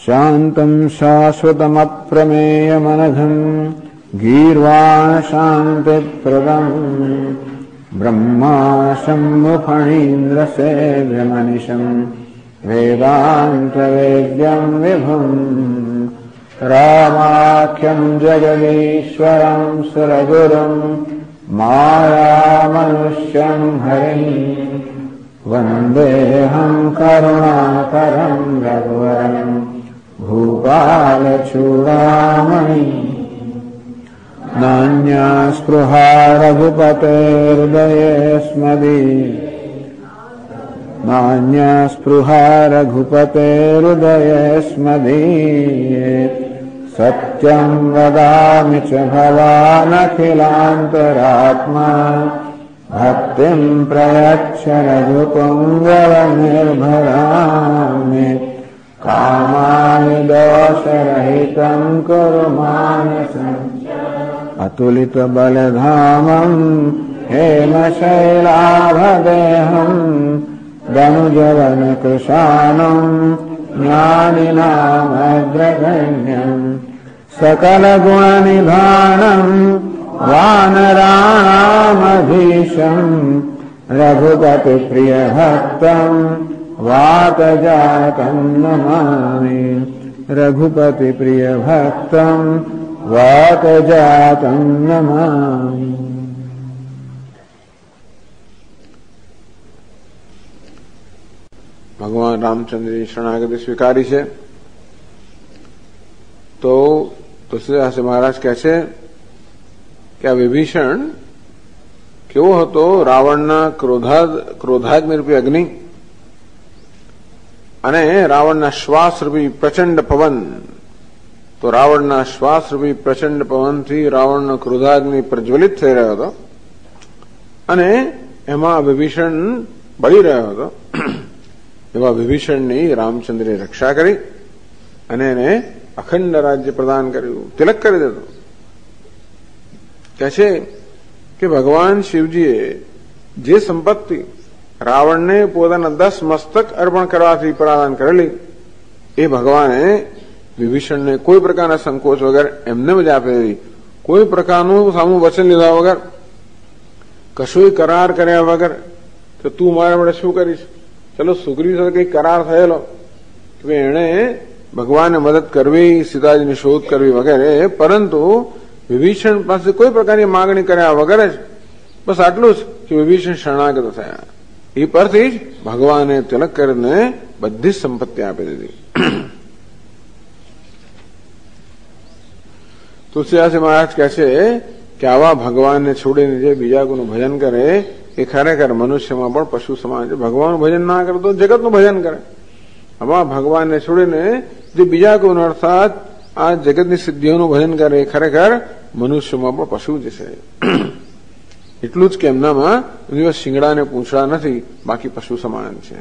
શાંતમ શાશ્વતમપ્રમેયમનઘં ગીર્વાણ શાંતિપ્રદં બ્રહ્મા શંભુફણીન્દ્ર સેવ્યમનિશં વેદાંતવેદ્યં વિભું રામાખ્યં જગદીશ્વરં સુરગુરું માયામનુષ્યં હરિં વંદેહં કરુણાકરં રઘુવરં ભૂપાલચૂડામણિ નાન્યા સ્પૃહા રઘુપતેર્હૃદયે સ્મદીયે સત્યં વદામિ ચ ભવાનખિલાંતરાત્મા ભક્તિં પ્રયચ્છ રઘુપુંગવનિર્ભરામે કામાય દોષરહિतं કુરુ માનસં અતુલિત બલધામં હેમશૈલાભદેહં દનુજવન કૃશાનં જ્ઞાનિનામગ્રગણ્યં સકલ ગુણનિધાનં વાનરાણામધીશં રઘુપતિ પ્રિયભક્તં વાતજાતં નમામિ રઘુપતિ પ્રિયભક્તં વાતજાતં નમામિ. ભગવાન રામચંદ્રની શરણાગતિ સ્વીકારી છે તો તુલસીદાસ મહારાજ કહે છે કે આ વિભીષણ કેવો હતો? રાવણના ક્રોધાગ્નિરૂપી અગ્નિ અને રાવણના શ્વાસરૂપી પ્રચંડ પવન. તો રાવણના શ્વાસરૂપી પ્રચંડ પવનથી રાવણનો ક્રોધાગ્નિ પ્રજ્વલિત થઈ રહ્યો હતો અને એમાં વિભીષણ બળી રહ્યો હતો. એવા વિભીષણની રામચંદ્રે રક્ષા કરી અને એને અખંડ રાજ્ય પ્રદાન કર્યું, તિલક કરી દીધું. કહે છે કે ભગવાન શિવજીએ જે સંપત્તિ રાવણને પોતાના 10 મસ્તક અર્પણ કરવાથી પ્રદાન કરેલી એ ભગવાને વિભીષણને કોઈ પ્રકારના સંકોચ વગર એમને જ આપેલી, કોઈ પ્રકારનું સામું વચન લીધા વગર, કશોય કરાર કર્યા વગર કે તું મારા માટે શું કરીશ. ચલો સુગ્રીવ સાથે કઈ કરાર થયેલો કે એણે ભગવાનને મદદ કરવી, સીતાજીની શોધ કરવી વગેરે, પરંતુ વિભીષણ પાસે કોઈ પ્રકારની માંગણી કર્યા વગર જ બસ આટલું જ કે વિભીષણ શરણાગત થયા. એ પરથી જ ભગવાને તિલક કરીને બધી જ સંપત્તિ આપી દીધી. તુલસીદાસ મહારાજ કહે છે કે આવા ભગવાનને છોડીને જે બીજા કોઈનું ભજન કરે એ ખરેખર મનુષ્યમાં પણ પશુ સમાન છે. ભગવાનનું ભજન ના કરે તો જગતનું ભજન કરે. આવા ભગવાનને છોડીને જે બીજા કોઈનું અર્થાત આ જગતની સિદ્ધિઓનું ભજન કરે એ ખરેખર મનુષ્યમાં પણ પશુ જ છે. એટલું જ કે એમનામાં દિવસ શિંગડા પૂંછડા નથી, બાકી પશુ સમાન છે.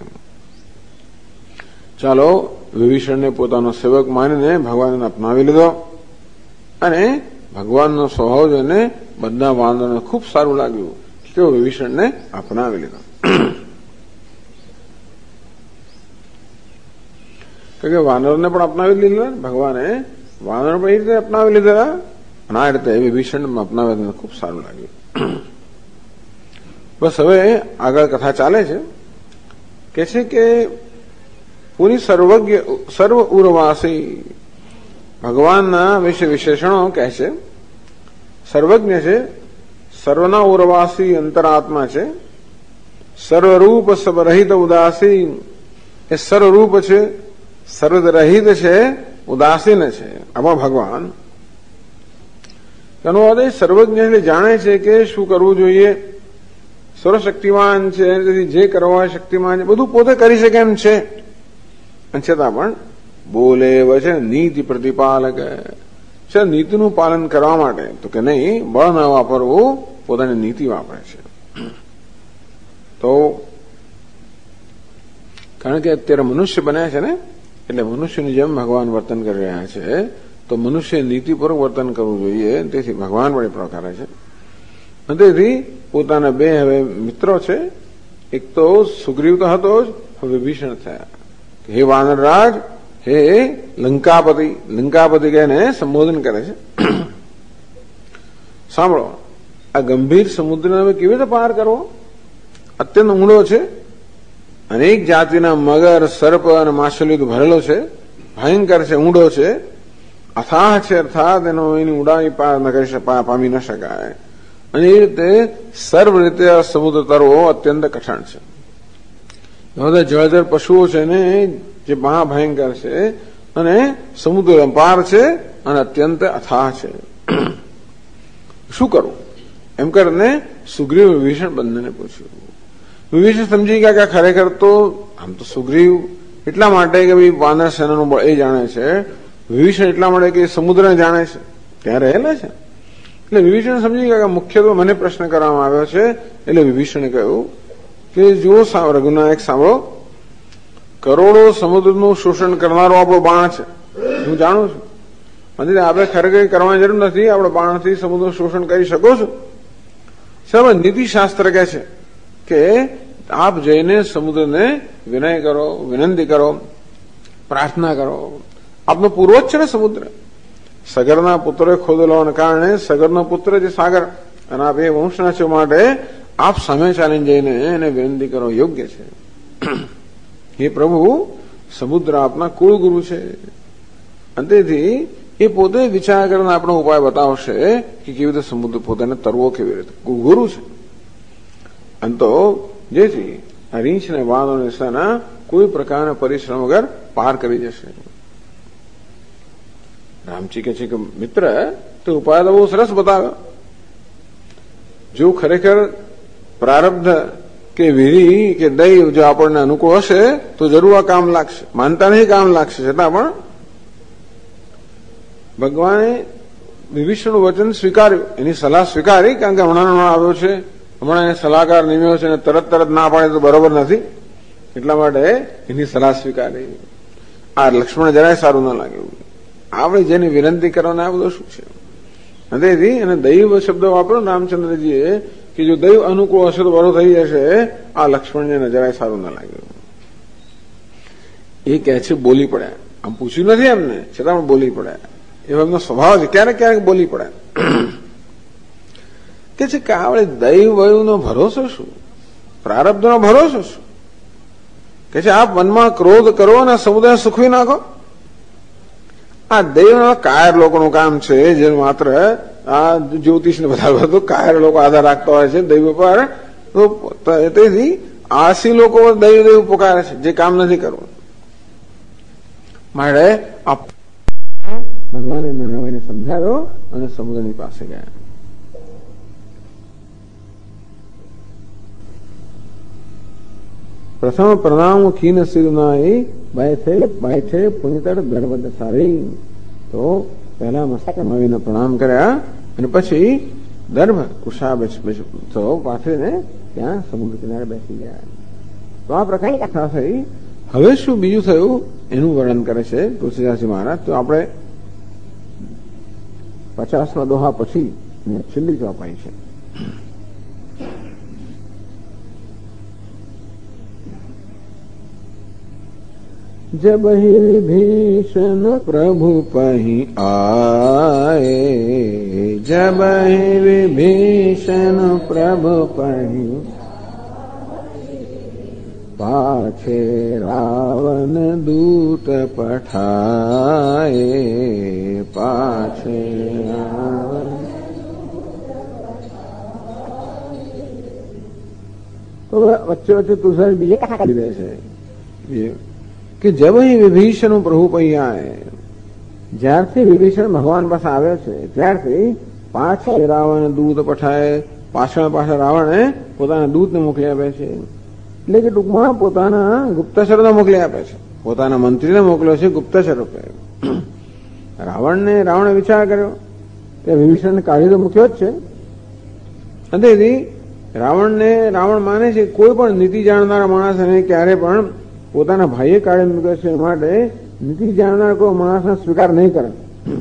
ચાલો વિભીષણને પોતાનો સેવક માનીને ભગવાનને અપનાવી લીધો અને ભગવાનનો સ્વભાવ જોઈને બધા વાનરોને ખૂબ સારું લાગ્યું કે વિભીષણને અપનાવી લીધો. કે વાનરને પણ અપનાવી લીધા, ભગવાને વાનર પણ એ રીતે અપનાવી લીધા અને આ રીતે વિભીષણ અપનાવી ખૂબ સારું લાગ્યું. બસ હવે આગળ કથા ચાલે છે. કે છે કે પૂરી સર્વ ઉર્વાસી ભગવાનના વિશે વિશેષણો કહે છે. સર્વજ્ઞ છે, સર્વના ઉર્વાસી અંતરાત્મા છે, સર્વરૂપ સર્વરહિત ઉદાસી એ સર્વરૂપ છે, સર્વરહિત છે, ઉદાસીન છે. આમાં ભગવાન તેનો અર્થ સર્વજ્ઞ એટલે જાણે છે કે શું કરવું જોઈએ, સર્વશક્તિમાન છે, તેથી જે કરવા શક્તિમાન છે બધું પોતે કરી શકે એમ છે. અને છતાં પણ બોલે વચન નીતિ પ્રતિપાલક છે, નીતિનું પાલન કરવા માટે તો કે નહીં બળ ન વાપરવું, પોતાની નીતિ વાપરે છે. તો કારણ કે અત્યારે મનુષ્ય બન્યા છે ને, એટલે મનુષ્યની જેમ ભગવાન વર્તન કરી રહ્યા છે, તો મનુષ્ય નીતિપૂર્વક વર્તન કરવું જોઈએ. તેથી ભગવાન પણ એ પ્રકારે છે. અને તેથી પોતાના બે હવે મિત્રો છે, એક તો સુગ્રીવ તો હતો જ, હવે વિભીષણ થયા. હે વાનરરાજ, હે લંકાપતિ કહીને સંબોધન કરે છે. સાંભળો, આ ગંભીર સમુદ્રને હવે કેવી રીતે પાર કરવો? અત્યંત ઊંડો છે, અનેક જાતિના મગર, સર્પ અને માછલીઓ ભરેલો છે, ભયંકર છે, ઊંડો છે, અથાહ છે, અર્થાત એની ઊંડાઈ પાર ન કરી પામી ન શકાય. અને એ રીતે સર્વ રીતે આ સમુદ્ર તરવો અત્યંત કઠણ છે. બધા જળચર પશુઓ છે ને જે મહાભયંકર છે અને સમુદ્ર અપાર છે અને અત્યંત અથાહ છે. શું કરવું એમ કરીને સુગ્રીવ વિભીષણ બંનેને પૂછ્યું. વિભીષણ સમજી ગયા કે ખરેખર તો આમ તો સુગ્રીવ એટલા માટે કે ભાઈ વાનર સેનાનું બળ એ જાણે છે, વિભીષણ એટલા માટે કે સમુદ્રને જાણે છે, ત્યાં રહેલા છે. એટલે વિભીષણ સમજી ગયા કે મુખ્યત્વે મને પ્રશ્ન કરવામાં આવ્યો છે. એટલે વિભીષણે કહ્યું કે જો રઘુનાયક સાંભળો, કરોડો સમુદ્રનું શોષણ કરનારો આપણો બાણ છે, હું જાણું છું. આપણે ખરેખર કરવાની જરૂર નથી, આપણે બાણથી સમુદ્રનું શોષણ કરી શકો છો. સર્વ નીતિશાસ્ત્ર કહે છે કે આપ જઈને સમુદ્રને વિનય કરો, વિનંતી કરો, પ્રાર્થના કરો. આપનો પૂર્વજ છે ને સમુદ્ર, સગરના પુત્રોએ ખોદેલાને કારણે સગરનો પુત્ર જે સાગર અને આપ એ વંશના છો માટે આપ સામે ચાલીને જઈને એને વિનંતી કરો, યોગ્ય છે. હે પ્રભુ, સમુદ્ર આપના કુળગુરુ છે. અને તેથી એ પોતે વિચાર કરીને આપણો ઉપાય બતાવશે કે કેવી રીતે સમુદ્ર પોતાને તરવો, કેવી રીતે ગુરુ છે. અને તો જેથી આ રીંછ ને વાળો સેના કોઈ પ્રકારના પરિશ્રમ વગર પાર કરી જશે. રામજી કહે છે કે મિત્ર, તો ઉપાય તો બહુ સરસ બતાવ્યો. જો ખરેખર પ્રારબ્ધ કે વિધિ કે દૈવ જો આપણને અનુકૂળ હશે તો જરૂર આ કામ લાગશે. માનતા નહીં કામ લાગશે, છતાં પણ ભગવાને વિભીષણનું વચન સ્વીકાર્યું, એની સલાહ સ્વીકારી. કારણ કે હમણાં આવ્યો છે, હમણાં એને સલાહકાર નિમ્યો છે અને તરત ના પાડે તો બરોબર નથી. એટલા માટે એની સલાહ સ્વીકારી. આ લક્ષ્મણ જરાય સારું ન લાગ્યું. આપણે જેની વિનંતી કરવાને આ બધું શું છે? તેથી એને દૈવ શબ્દ વાપર્યો રામચંદ્રજીએ કે જો દૈવ અનુકૂળ હશે તો બરો થઈ જશે. આ લક્ષ્મણને જરાય સારું ન લાગ્યું. એ કહે છે બોલી પડ્યા. આમ પૂછ્યું નથી એમને, છતાં પણ બોલી પડ્યા. એવો એમનો સ્વભાવ છે, ક્યારેક ક્યારેક બોલી પડ્યા. કે છે કે આપણે દૈવ વયુનો ભરોસો શું, પ્રારબ્ધનો ભરોસો શું? કે છે આપ મનમાં ક્રોધ કરો અને સમુદાય સુખવી નાખો. આ દૈવના કાયર લોકોનું કામ છે, જે માત્ર આ જ્યોતિષને બધા બધું કાયર લોકો આધાર રાખતા હોય છે દૈવ પર. તેથી આસી લોકો દૈવ પુકારે છે, જે કામ નથી કરવું. માટે ભગવાને નારાયણને સમજાવ્યો અને સમુદ્રની પાસે ગયા. પ્રથમ પ્રણામ ખીન સિરનાઈ બાય પુનિતર ગર્ભદ સારી. તો પહેલા મસ્તક નવીને પ્રણામ કર્યા અને પછી દર્ભ કુશા તો પાથરીને ત્યાં સમુદ્ર કિનારે બેસી ગયા. તો આ પ્રકારની કથા થઈ. હવે શું બીજું થયું એનું વર્ણન કરે છે તુલસીદાસજી મહારાજ. તો આપણે 50મા દોહા પછી છેલ્લી ચોપાઈ છે. जब ही विभीषण प्रभु पही आए, जब ही विभीषण प्रभु पही पाछे रावण दूत पठाए, पाछे रावण. तो वच्चे वच्चे तुलसी बीजे कथा कर दे છે કે જબ અહીં વિભીષણ પ્રભુ પૈયા, જ્યારથી વિભીષણ ભગવાન પાસે આવ્યો છે ત્યારથી પાછળ રાવણ દૂત પઠાય, પાછળ રાવણે પોતાના દૂતને મોકલી આપે છે. એટલે કે ટૂંકમાં પોતાના ગુપ્તચરોને મોકલી આપે છે, પોતાના મંત્રીને મોકલ્યો છે ગુપ્તચર રૂપે. રાવણે વિચાર કર્યો કે વિભીષણને કાઢી તો મૂક્યો જ છે. તેથી રાવણ માને છે કોઈ પણ નીતિ જાણનારા માણસને ક્યારે પણ પોતાના ભાઈએ કાઢી મૂક્યો છે, માટે નીતિ જાણનાર કોઈ માણસનો સ્વીકાર નહીં કરે.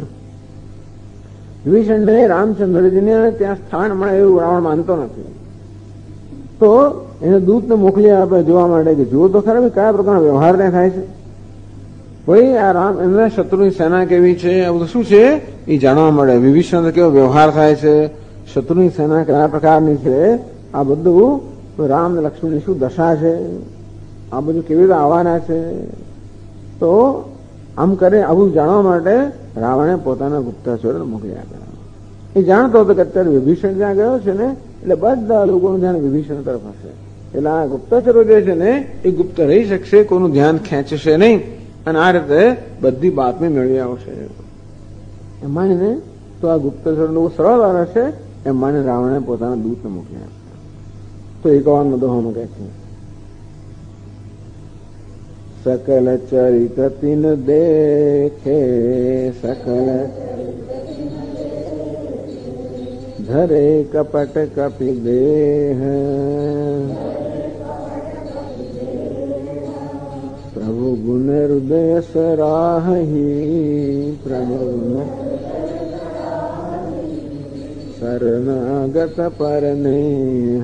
વિભીષણને રામચંદ્રજીને ત્યાં સ્થાન મળે એવું રાવણ માનતો નથી. તો એને દૂતને મોકલી આપે જોવા માટે કે જુઓ તો ખરા કયા પ્રકારનો વ્યવહાર ત્યાં થાય છે. ભાઈ આ રામ એમના શત્રુની સેના કેવી છે, આ બધું શું છે એ જાણવા મળે. વિભીષણ કેવો વ્યવહાર થાય છે, શત્રુની સેના કયા પ્રકારની છે, આ બધું રામ અને લક્ષ્મણની શું દશા છે, આ બધું કેવી રીતે આવવાના છે. તો આમ કરે આવું જાણવા માટે રાવણે પોતાના ગુપ્તચરો મોકલી આપ્યા. એ જાણતો હતો કે અત્યારે વિભીષણ જ્યાં ગયો છે ને એટલે બધા લોકોનું ધ્યાન વિભીષણ તરફ હશે. એટલે આ ગુપ્તચરો જે છે ને એ ગુપ્ત રહી શકશે, કોઈનું ધ્યાન ખેંચશે નહીં અને આ રીતે બધી બાતમી મેળવી આવશે. એમ માનીને તો આ ગુપ્તચરો બહુ સરળ હશે એમ માને રાવણે પોતાના દૂતને મોકલી આપ્યા. તો 51 દોહામાં કહે છે, सकल चरित्र तिन देखे सकल धरे कपट कपि देह प्रभु गुण हृदय सराही प्रभु शरणागत परनेह.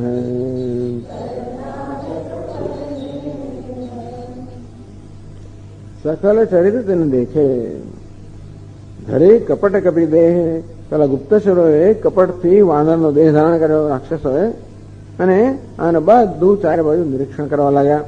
સકલ ચરિત્ર તેને દેખે ધરે કપટ કપી દેહ. પેલા ગુપ્તચરોએ કપટથી વાનરનો દેહ ધારણ કર્યો રાક્ષસોએ અને આને બધું ચારે બાજુ નિરીક્ષણ કરવા લાગ્યા.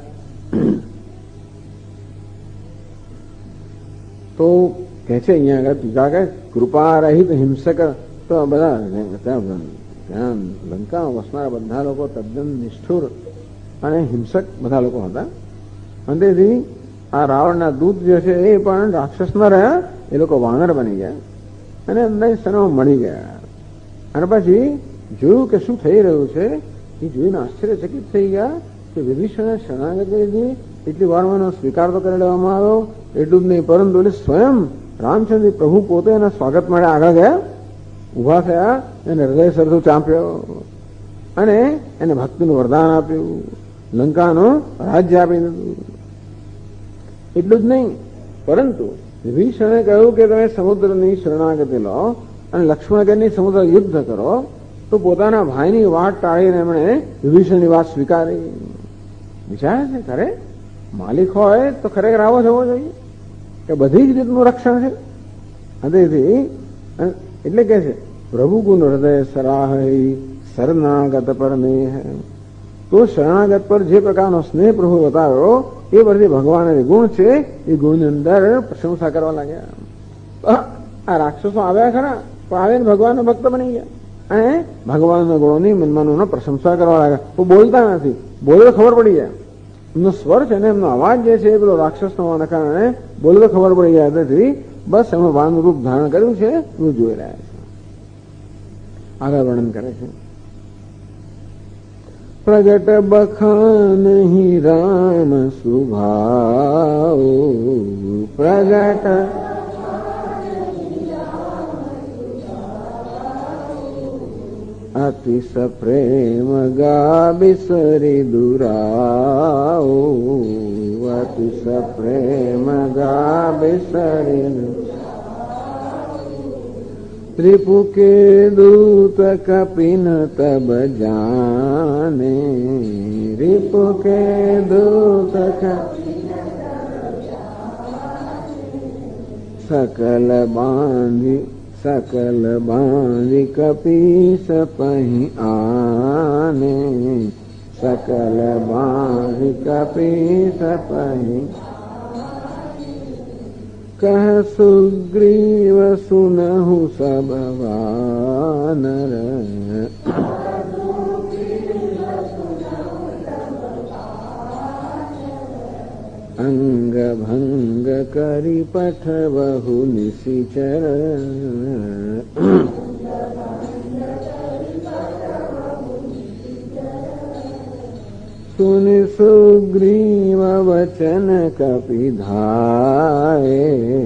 તો કે છે અહીંયા આગળ ટીકા કે કૃપા રહિત હિંસક. તો બધા ત્યાં લંકામાં વસનારા બધા લોકો તદ્દન નિષ્ઠુર અને હિંસક બધા લોકો હતા. અંતેથી આ રાવણના દૂત જે છે એ પણ રાક્ષસ ન રહ્યા, એ લોકો વાનર બની ગયા અને અંદર સનમાં મળી ગયા. અને પછી જોયું કે શું થઈ રહ્યું છે એ જોઈને આશ્ચર્યચકિત થઈ ગયા કે વિભીષણે શરણાગતિ લીધી. એટલી વારમાં એનો સ્વીકાર તો કરી લેવામાં આવ્યો. એટલું જ નહીં પરંતુ સ્વયં રામચંદ્ર પ્રભુ પોતે એના સ્વાગત માટે આગળ ગયા, ઉભા થયા, એને હૃદય સરસું ચાંપ્યો અને એને ભક્તિનું વરદાન આપ્યું, લંકાનું રાજ્ય આપી દીધું. એટલું જ નહીં પરંતુ વિભીષણે કહ્યું કે તમે સમુદ્રની શરણાગતિ લો અને લક્ષ્મણગઢની સમુદ્ર યુદ્ધ કરો. તો પોતાના ભાઈની વાત ટાળીને એમણે વિભીષણની વાત સ્વીકારી. વિચારે છે ખરે માલિક હોય તો ખરેખર આવો જવો જોઈએ કે બધી જ રીતનું રક્ષણ છે. તેથી એટલે કે છે પ્રભુ ગુણ હૃદય સરાહી શરણાગત પર નેહ. તો શરણાગત પર જે પ્રકારનો સ્નેહ પ્રભુ બતાવ્યો એ પરથી ભગવાન ગુણ છે એ ગુણની અંદર પ્રશંસા કરવા લાગ્યા. આ રાક્ષસો આવ્યા ખરા પણ આવીને ભગવાનનો ભક્ત બની ગયા અને ભગવાનના ગુણોની મનમાનોનો પ્રશંસા કરવા લાગ્યા. તો બોલતા નથી, બોલે તો ખબર પડી જાય. એમનો સ્વર છે ને એમનો અવાજ જે છે એ પેલો રાક્ષસનો હોવાના કારણે બોલે તો ખબર પડી જાય. તેથી બસ એમનું વાનનું રૂપ ધારણ કર્યું છે એવું જોઈ રહ્યા છે. આગળ વર્ણન કરે છે, પ્રગટ બખાનહી રામ સુભાવ પ્રગટ અતિશ પ્રેમ ગા બિસરી દુરાવ અતિશ પ્રેમ ગા બિસરી रिपु के दूत कपिन तब जाने रिपु के दूत सकल बांधी कपीस पही आने सकल बांधी कपीस पही कह सुग्रीव सुनहु सब वानर अंग भंग करी पठवहु निशिचर सुनि सुग्रीव वचन कपिधाए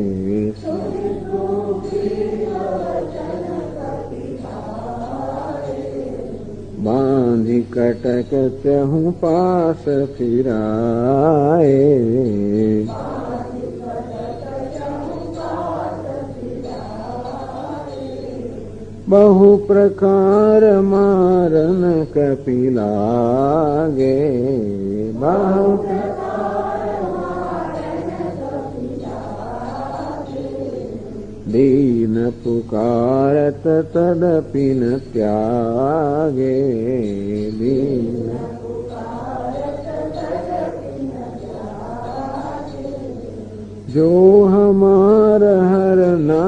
बांधी कटक चहु पास फिराए बहु प्रकार मारन कपिलागे बहु दीन पुकारत तदपि न त्यागे, दीन जो हमार हर ना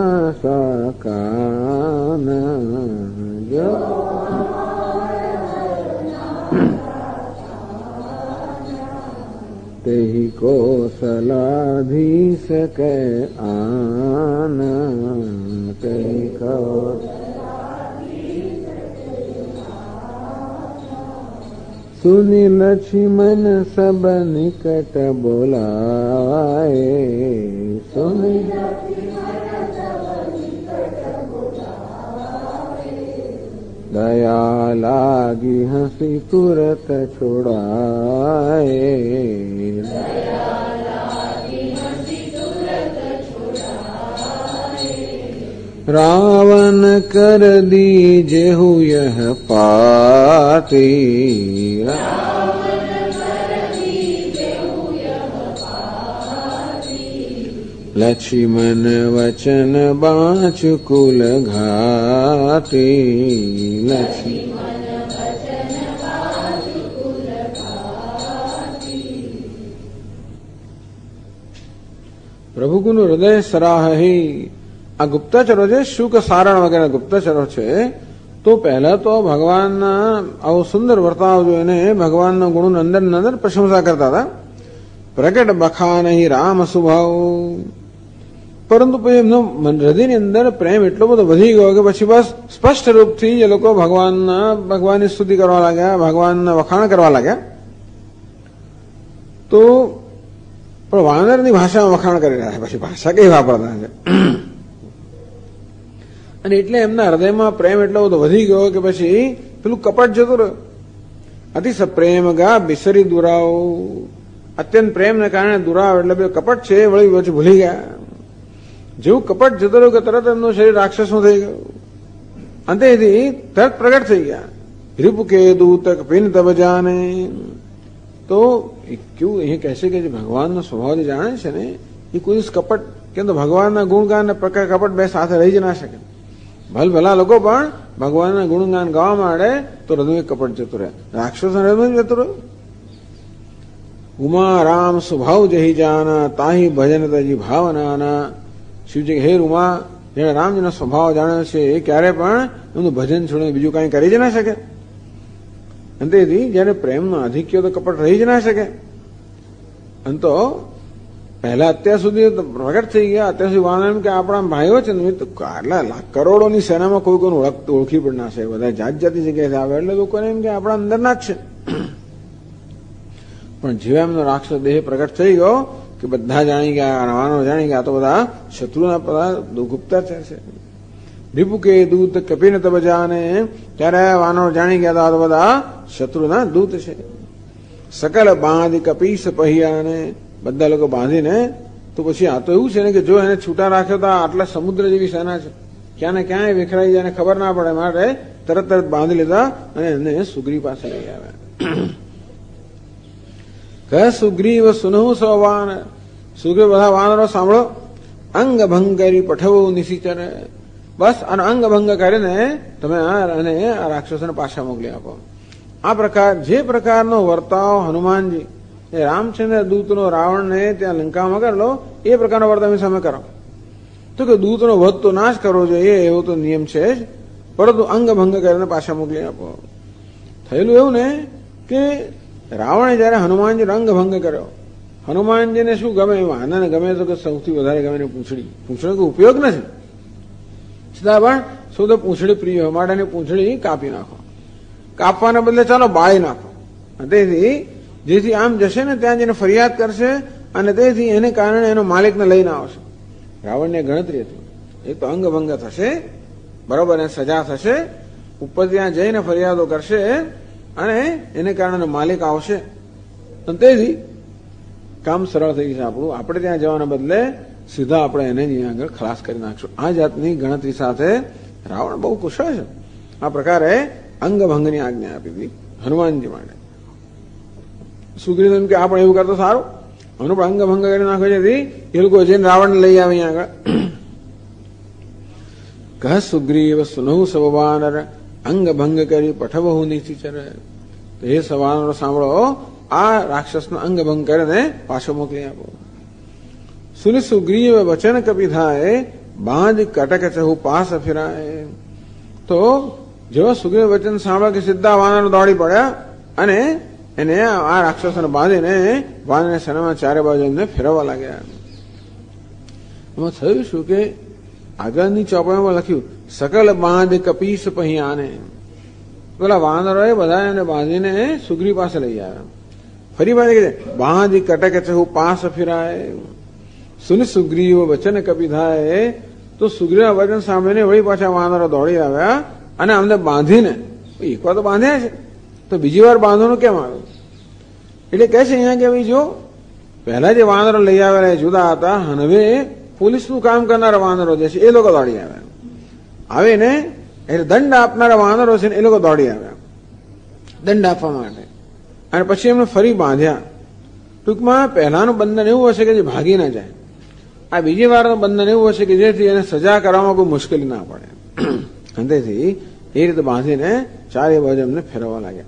सकाना, जो तेहि को सलाधीश के आना, तेहि को सुनि लक्ष्मण सब निकट बोलाए, सुनि दया लागी हंसी तुरत छुड़ाए, रावण कर दीजेहु यह पाती, लक्ष्मण वचन बाँच कुल घाती, लक्ष्मण પ્રભુનું હૃદય સરાહી. આ ગુપ્તચરો છે, શુક સારણ વગેરે ગુપ્તચરો છે. તો પહેલા તો ભગવાનના આવો સુંદર વર્તાવ જોઈને ભગવાનના ગુણોની અંદર પ્રશંસા કરતા હતા. પ્રગટ બખા નહીં રામ સ્વભાવ, પરંતુ પછી એમનો હૃદયની અંદર પ્રેમ એટલો બધો વધી ગયો કે પછી બસ સ્પષ્ટ રૂપથી એ લોકો ભગવાનની સ્તુતિ કરવા લાગ્યા, ભગવાનના વખાણ કરવા લાગ્યા. તો પણ વાનરની ભાષામાં વખાણ કરી રહ્યા છે, પછી ભાષા કઈ વાપરતા છે. અને એટલે એમના હૃદયમાં પ્રેમ એટલો બધો વધી ગયો કે પછી પેલું કપટ જતું રહ્યું. અતિ સપ્રેમ ગા બિસરી દુરાવ, અત્યંત પ્રેમને કારણે દુરાવ એટલે બે કપટ છે વળી પછી ભૂલી ગયા. જેવું કપટ જતો રહ્યું કે તરત એમનું શરીર રાક્ષસનું થઈ ગયું. અંતેથી તરત પ્રગટ થઈ ગયા. રીપુકે દૂત પિન તબ જાને. તો કેવું અહીં કહેશે કે જે ભગવાનનો સ્વભાવ જે જાણે છે ને એ કોઈ કપટ, કેમ તો ભગવાનના ગુણગાન ને પ્રકાર કપટ બે સાથે રહી જ ના શકે. ભલા લોકો પણ ભગવાનના ગુણગાન ગાવા માંડે તો હૃદય કપટ જતું રહે, રાક્ષસ હૃદય જતું રહ્યું. ઉમા રામ સ્વભાવ જહી જાના, તાહી ભજન તજી ભાવનાના. શિવજી હે ઉમા, જેને રામજીનો સ્વભાવ જાણ્યો છે એ ક્યારે પણ એમનું ભજન છોડીને બીજું કઈ કરી જ ના શકે. અંતેથી જયારે પ્રેમનો આધિક્ય તો કપટ રહી જ ના શકે. અને તો પહેલા અત્યાર સુધી પ્રગટ થઈ ગયા. અત્યાર સુધી વાળા એમ કે આપણા ભાઈઓ છે ને આટલા કરોડોની સેનામાં કોઈ કોઈને ઓળખી પણ ના શકે. બધા જાત જાતની જગ્યાએ આવે એટલે લોકોને એમ કે આપણા અંદરના જ છે. પણ જેવા એમનો રાક્ષસ દેહ પ્રગટ થઈ ગયો કે બધા જાણી ગયા, વાનરો જાણી ગયા, તો બધા શત્રુના બધા ગુપ્તચર છે. રીપુકે દૂત કપીને તબ જાને, ત્યારે વાનરો જાણી ગયા તો બધા શત્રુના દૂત છે. સકલ બાંધ કપીશ पहिયાને, બધા લોકો બાંધીને તો પછી આ તો એવું છે ને કે જો એને છૂટા રાખ્યો તો આટલા સમુદ્ર જેવી સેના છે, ક્યાં ને ક્યાંય વિખરાઈ જાય ખબર ના પડે માટે તરત બાંધી લીધા અને એમને સુગ્રીવ પાસે લઈ આવ્યા. કહે સુગ્રીવ સુનહુ સૌવાન, સુગ્રીવ બધા વાનરો સાંભળો, અંગ ભંગ કરી પઠવો નિશિચર. બસ અને અંગ ભંગ કરીને તમે અને આ રાક્ષસોને પાછા મોકલી આપો. આ પ્રકાર જે પ્રકારનો વર્તાવ હનુમાનજી એ રામચંદ્ર દૂતનો રાવણને ત્યાં લંકામાં કરેલો એ પ્રકારનો વર્તાવ સામે કરો. તો કે દૂતનો વધ તો નાશ કરવો જોઈએ એવો તો નિયમ છે જ, પરંતુ અંગ ભંગ કરીને પાછા મોકલી આપો. થયેલું એવું ને કે રાવણે જયારે હનુમાનજી અંગ ભંગ કર્યો, હનુમાનજીને શું ગમે એમાં આનંદ ગમે તો કે સૌથી વધારે ગમે પૂંછડી. પૂંછડી કોઈ ઉપયોગ નથી છતાં પણ શું તો પૂંછડી પ્રિય હોય માટે પૂંછડી કાપી નાખો. કાપવાના બદલે ચાલો બાળી નાખો. તેથી જેથી આમ જશે ને ત્યાં જઈને ફરિયાદ કરશે અને તેથી એને કારણે એનો માલિકને લઈને આવશે. રાવણને ગણતરી હતી એક તો અંગભંગ થશે, બરોબર, એને સજા થશે, ઉપર ત્યાં જઈને ફરિયાદો કરશે અને એને કારણે માલિક આવશે. તેથી કામ સરળ થઈ જશે આપણું. આપણે ત્યાં જવાના બદલે સીધા આપણે એને જ આગળ ખલાસ કરી નાખશું. આ જાતની ગણતરી સાથે રાવણ બહુ કુશળ છે. આ પ્રકારે અંગભંગની આજ્ઞા આપી હતી હનુમાનજી માટે. સુગ્રીવ એમ કે આપણે એવું કરતો સારું, અમને પણ અંગભંગ કરી નાખો જેથી એ લોકો જઈને રાવણને લઈ આવે અહીંયા આગળ. કહ સુગ્રીવ સુનહુ સવ વાનર અંગ ભંગ કરી પઠવહુ નિશિચર. તો એ સવાનરો સાંભળો, આ રાક્ષસનો અંગ ભંગ કરીને પાછો મોકલી આપો. સુનિ સુગ્રીવ વચન કપિધાય બાંધ કટક ચહુ પાસ ફિરાય. તો જો સુગ્રીવ વચન સાંભળ્યા કે સીધા વાનરો દોડી પડ્યા અને એને આ રાક્ષસોને બાંધીને વાનર સેનામાં ચારે બાજુ એમને ફેરવવા લાગ્યા. એમાં થયું શું કે આગળની ચોપડીમાં લખ્યું સકલ બાંધ કપીસ પહેયાને. પેલા વાનરોએ બધા એને બાંધીને સુગ્રીવ પાસે લઈ આવ્યા. ફરી બાંધી કે બાંધ કટક ચહુ પાસ ફિરાય. સુનિ સુગ્રીવ વચન કપિધાય. તો સુગ્રીવ વચન સાંભળીને વળી પાછા વાનરો દોડી આવ્યા અને અમને બાંધીને, એકવાર તો બાંધ્યા છે તો બીજી વાર બાંધવાનું કેમ આવ્યું? એટલે કહે છે અહીંયા કે ભાઈ જો પહેલા જે વાનરો લઈ આવેલા જુદા હતા, હવે પોલીસનું કામ કરનારા વાનરો જે છે એ લોકો દોડી આવ્યા. આવીને એટલે દંડ આપનારા વાનરો છે ને એ લોકો દોડી આવ્યા દંડ આપવા માટે, અને પછી એમને ફરી બાંધ્યા. ટૂંકમાં પહેલાનું બંધન એવું હશે કે જે ભાગી ના જાય. આ બીજી વારનું બંધન એવું હશે કે જેથી એને સજા કરવામાં કોઈ મુશ્કેલી ના પડે. અંતેથી એ રીતે બાંધીને ચારે બાજુ એમને ફેરવવા લાગ્યા.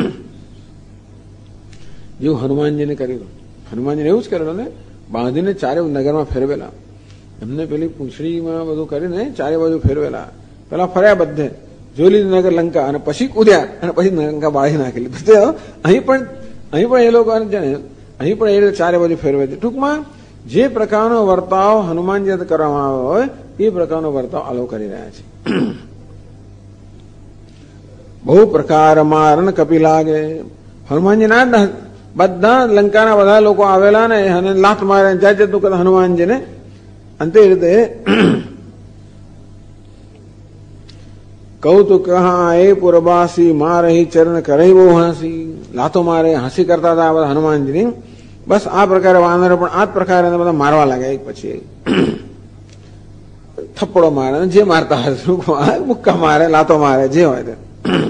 જેવું હનુમાનજીને કર્યું. હનુમાનજીને એવું જ કરેલું ને, બાંધીને ચારે નગરમાં ફેરવેલા. એમને પેલી પૂંછડીમાં બધું કરીને ચારે બાજુ ફેરવેલા. પેલા ફર્યા બધે જોલી નગર લંકા અને પછી કૂદ્યા અને પછી લંકા બાળી નાખેલી. અહીં પણ એ લોકો અહીં પણ એ ચારે બાજુ ફેરવે છે. ટૂંકમાં જે પ્રકારનો વર્તાવ હનુમાનજી કરવામાં આવ્યો હોય એ પ્રકારનો વર્તાવ આલો કરી રહ્યા છે. બહુ પ્રકાર મારણ કપી લાગે. હનુમાનજીના બધા લંકાના બધા લોકો આવેલા ને અને લાત મારે જાત જાતનું કરતા હનુમાનજીને. અંતે રીતે કૌતુક એ પુરબાસી મારહી ચરણ કરે બહુ હાંસી. લાતો મારે હાંસી કરતા હતા બધા હનુમાનજીની. બસ આ પ્રકારે વાનરો પણ આ જ પ્રકારે બધા મારવા લાગ્યા. એક પછી થપ્પડો મારે, જે મારતા હોય મુક્કા મારે, લાતો મારે, જે હોય તે.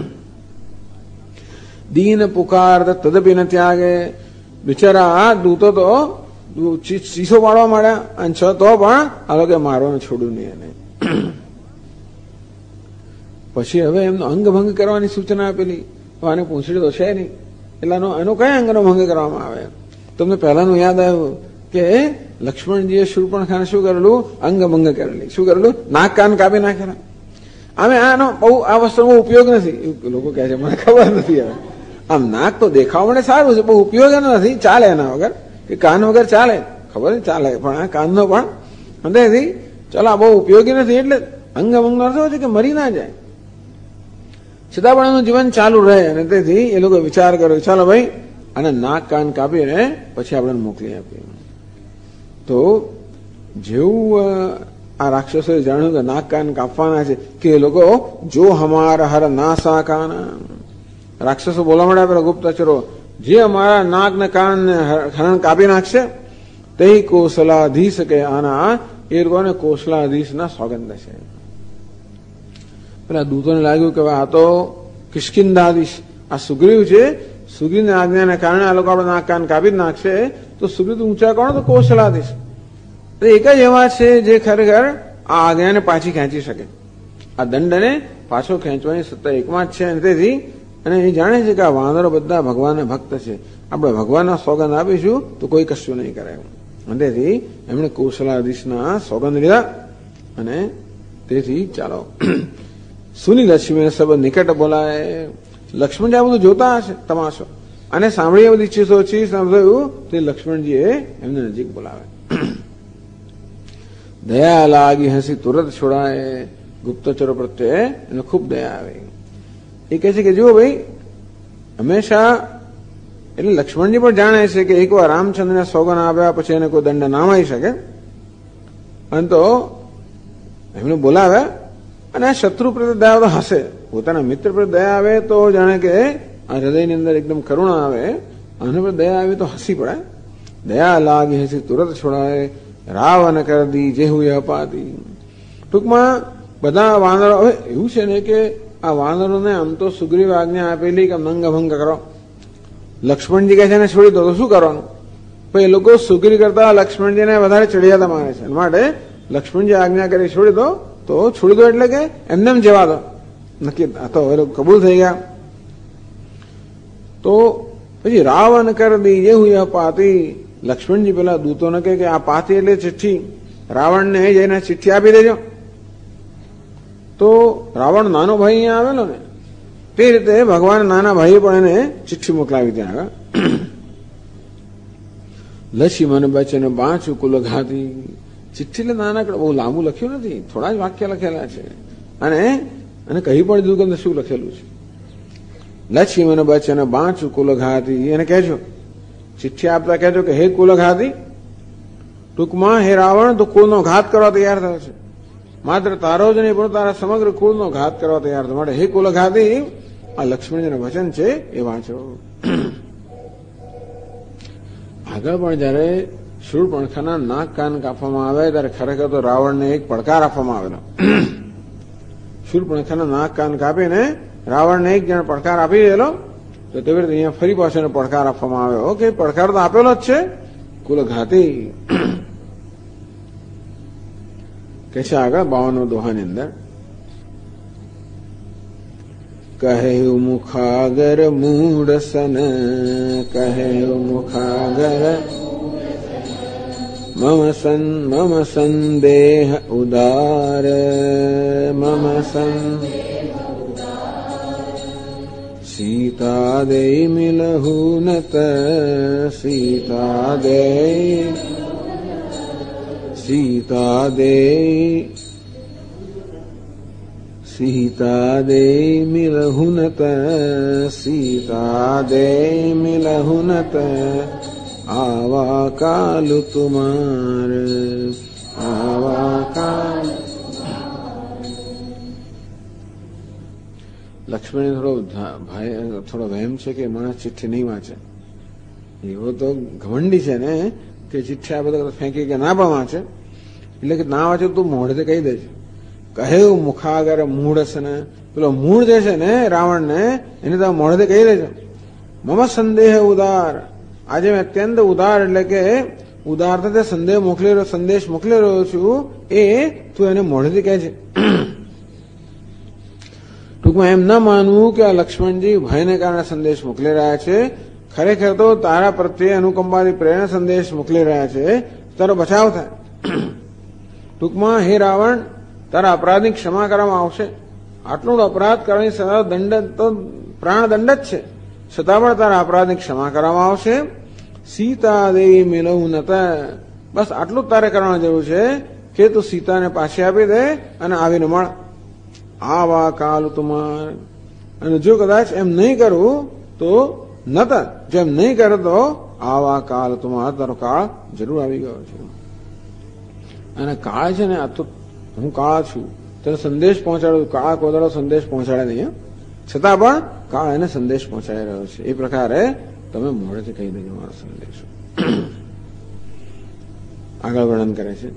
દીન પુકાર તદપી ન ત્યાગે. બિચારા દૂતો તો શીશો પાડવા માંડ્યા અને તો પણ આ લોકો મારવાનું છોડ્યું નહીં એને. પછી હવે એમનો અંગભંગ કરવાની સૂચના આપેલી. આને પૂંછડી તો છે નહીં એટલે એનો કયા અંગનો ભંગ કરવામાં આવે? તમને પહેલાનું યાદ આવ્યું કે લક્ષ્મણજીએ શૂર્પણખાને શું કરેલું? અંગભંગ કરેલી. શું કરેલું? નાક કાન કાપી નાખેલા. હવે આનો બહુ આ વસ્તુનો ઉપયોગ નથી. લોકો કહે છે મને ખબર નથી. હવે આમ નાક તો દેખાવા માટે સારું છે, બહુ ઉપયોગ એનો નથી. ચાલે એના વગર, કે કાન વગર ચાલે, ખબર ચાલે, પણ આ કાનનો પણ અંદરથી ચાલો આ બહુ ઉપયોગી નથી. એટલે અંગભંગનો અર્થ છે કે મરી ના જાય, છતાં પણ એનું જીવન ચાલુ રહે. અને તેથી એ લોકો વિચાર કર્યો ચાલો ભાઈ અને નાક કાન કાપીને પછી આપણે મોકલી આપીએ. તો જેવું આ રાક્ષસોએ જાણ્યું કે નાક કાન કાપવાના છે કે એ લોકો જો હમારા હર નાસા કાન. રાક્ષસો બોલા મળ્યા પેલા ગુપ્તચરો, જે અમારા નાક ને કાન ને હરણ કાપી નાખશે તે કોસલાધીશ કે આના એ લોકોને કોસલાધીશ ના સોગંદ છે. પેલા દૂતોને લાગ્યું કે આ તો કિષ્કિંધાધીશ, આ સુગ્રીવ છે, સુગ્રીવની આજ્ઞાને કારણે આ લોકો આપણે નાક કાન કાપી નાખશે. તો સુગ્રીવ ઊંચા કોણ? તો કોસલાધીશ. એક જ એવા છે જે ખરેખર આ આજ્ઞાને પાછી ખેંચી શકે. આ દંડને પાછો ખેંચવાની સત્તા એકમાં જ છે. તેથી અને એ જાણે છે કે આ વાનરો બધા ભગવાનના ભક્ત છે, આપણે ભગવાનના સોગંદ આપીશું તો કોઈ કશું નહીં કરે. તેથી એમણે કૌશલાધીશના સોગંદ લીધા. અને તેથી ચાલો સુની લક્ષ્મીને સબ નિકટ બોલાય. લક્ષ્મણજી આ બધું જોતા હશે તમાશો અને સાંભળી બધી ચીસો સાંભળ્યું તે લક્ષ્મણજીએ એમને નજીક બોલાવે. દયા લાગી હસી તુરત છોડાય. ગુપ્તચરો પ્રત્યે એને ખૂબ દયા આવે. એ કહે છે કે જુઓ ભાઈ, હંમેશા એટલે લક્ષ્મણજી પણ જાણે છે કે એકવાર રામચંદ્રને સોગંદ આપ્યા પછી એને કોઈ દંડ ના મળી શકે. અને તો એમને બોલાવ્યા અને આ શત્રુ પ્રત્યે દયા તો હશે, પોતાના મિત્ર પ્રત્યે દયા આવે તો જાણે કે આ હૃદયની અંદર એકદમ કરુણા આવે. અને પર દયા આવે તો હસી પડે. દયા લાગી હસી તુરત છોડાય. રાવણ કર દી જે હુએ અપાદી. ટૂંકમાં બધા વાનરો, હવે એવું છે ને કે આ વાનરોને આમ તો સુગ્રીવ આજ્ઞા આપેલી કે અંગભંગ કરો. લક્ષ્મણજી કહે છે એને છોડી દો તો શું કરવાનું? પણ એ લોકો સુગ્રીવ કરતા લક્ષ્મણજીને વધારે ચડિયાતા માને છે. માટે લક્ષ્મણજી આજ્ઞા કરી છોડી દો તો છોડી દો એટલે કે એમને એમ જવા દો, નક્કી તો એ લોકો કબૂલ થઈ ગયા. તો પછી રાવણ કર દીજે હું પાતી, લક્ષ્મણજી પેલા દૂતોને કહે કે આ પાતી એટલે ચિઠ્ઠી, રાવણને જઈને ચિઠ્ઠી આપી દેજો. તો રાવણ નાનો ભાઈ અહીંયા આવેલો ને તે રીતે ભગવાન નાના ભાઈએ પણ એને ચિઠ્ઠી મોકલાવી ત્યાં આગળ. લક્ષ્મણ બચન બાંચું કુલ ઘાતી, ચિઠ્ઠી એટલે નાનકડું, બહુ લાંબુ લખ્યું નથી, થોડા જ વાક્ય લખેલા છે. અને કહી પણ દીધું કે શું લખેલું છે. લક્ષ્મણ બચન બાંચું કુલ ઘાતી, એને કહેજો, ચિઠ્ઠી આપતા કહેજો કે હે કુલ ઘાતી, ટૂંકમાં હે રાવણ તો કુળનો ઘાત કરવા તૈયાર થયો છે, માત્ર તારો જ નહીં પણ તારા સમગ્ર કુળનો ઘાત કરવા તૈયાર થયો, માટે હે કુલ ઘાતી આ લક્ષ્મણજીનું વચન છે એ વાંચો. આગળ પણ જયારે શૂર્પણખાના નાક કાન કાપવામાં આવે ત્યારે ખરેખર તો રાવણને એક પડકાર આપવામાં આવેલો. શૂર્પણખાના નાક કાન કાપીને રાવણને એક જણ પડકાર આપી દેલો, તો તેવી રીતે અહીંયા ફરી પાછળ પડકાર આપવામાં આવ્યો. ઓકે, પડકાર તો આપેલો જ છે, કુલ ઘાતી કે છે આગળ 52 દોહાની અંદર. કહ્યું મુખાગર મૂઢસન, કહ્યું મુખાગર મમ સંદેહ ઉદાર, મમ સીતાદે મિલહુનત, સીતાદે મિલહુનત, સીતાદે મિલહુનત, આવા કાલુ તુમાર, આવા કાલ. લક્ષ્મણ થોડો વહેમ છે કે માણસ ચિઠ્ઠી નહીં વાંચે, એવો તો ઘમંડી છે ને કે ચિઠ્ઠી આ બધા ફેંકી કે ના પણ વાંચે, એટલે કે ના વાંચે તું મોઢે કહી દે છે. કહ્યું મુખાગર મૂઢસન, પેલો મૂળ જે છે ને રાવણને એને તમે મોઢે કહી દેજો. મમ સંદેહ ઉદાર, આજે મેં અત્યંત ઉદાર એટલે કે ઉદારતાથી સંદેશ મોકલી રહ્યો છું, એ તું એને મોઢેથી કહે છે. ટૂંકમાં એમ ના માનવું કે આ લક્ષ્મણજી ભયને કારણે સંદેશ મોકલી રહ્યા છે, ખરેખર તો તારા પ્રત્યે અનુકંપાથી પ્રેરણા સંદેશ મોકલી રહ્યા છે, તારો બચાવ થાય. ટૂંકમાં હે રાવણ, તારા અપરાધની ક્ષમા કરવામાં આવશે. આટલું અપરાધ કરવાની સજા દંડ તો પ્રાણદંડ જ છે, છતાં પણ તારા અપરાધની ક્ષમા કરવામાં આવશે. સીતા દેવી મેળવું નતા, બસ આટલું જ તારે કરવાની જરૂર છે કે તું સીતાને પાછી આપી દે અને આવીને મળ. આવા કાલ તુમાર, અને જો કદાચ એમ નહીં કરવું તો નત, જો એમ નહીં કરે તો આવા કાલ તુમાર, તારો કાળ જરૂર આવી ગયો છે. અને કાળ છે ને, આ તો હું કાળ છું, તેને સંદેશ પહોંચાડું. કાળ કોદાળો સંદેશ પહોંચાડે નહીં, છતાં પણ કાળ એને સંદેશ પહોંચાડી રહ્યો છે. એ પ્રકારે તમે મોઢેથી કહી દેજો મારો સંદેશ. આગળ વર્ણન કરે છે.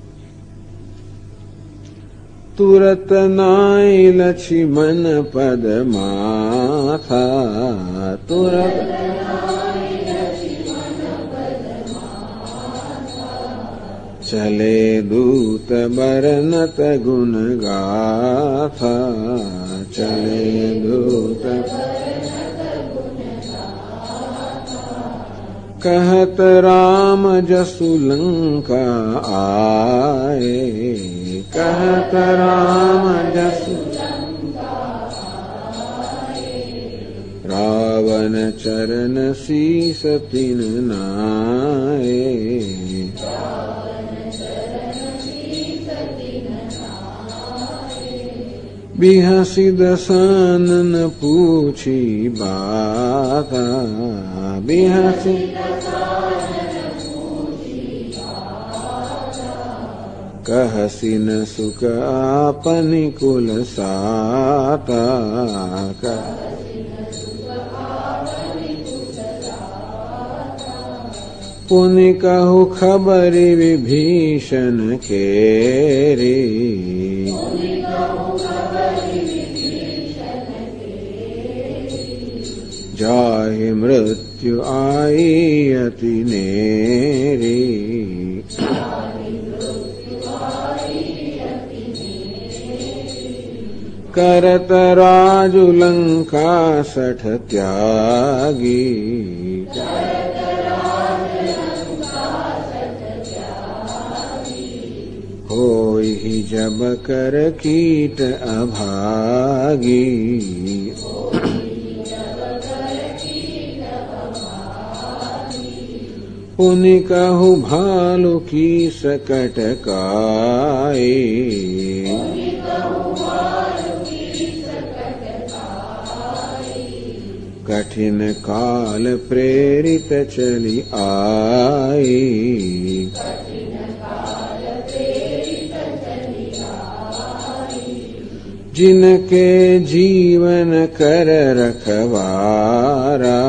તુરત નાય લક્ષ્મણ પદ માથા, તુરત ચલે દૂત બરનત ગુણ ગાથા, ચલે દૂત कहत राम जसु लंका आए, कहत राम जसु रावण चरण शीस तिन नाए, बिहसी दसानन पूछी बाता, बिहसी कहसी न सुख आपनि कुल साता, पुनि कहु खबरि विभीषण केरी, जाहि मृत्यु आई अति नेरी, करत राजु लंका सठ त्यागी। होई ही जब कर कीट अभागी। पुनि कहु भालु की सकट काए। कठिन काल प्रेरित चली आई। जिनके जीवन कर रखवारा।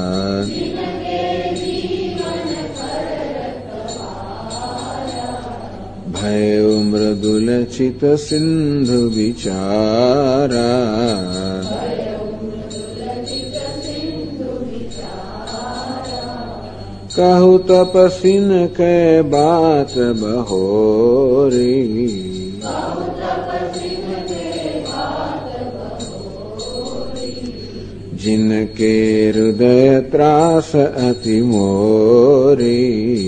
भय मृदुल चित सिंधु विचारा। कहु तपसिन के बात बहोरी। जिनके हृदय त्रास अति मोरी।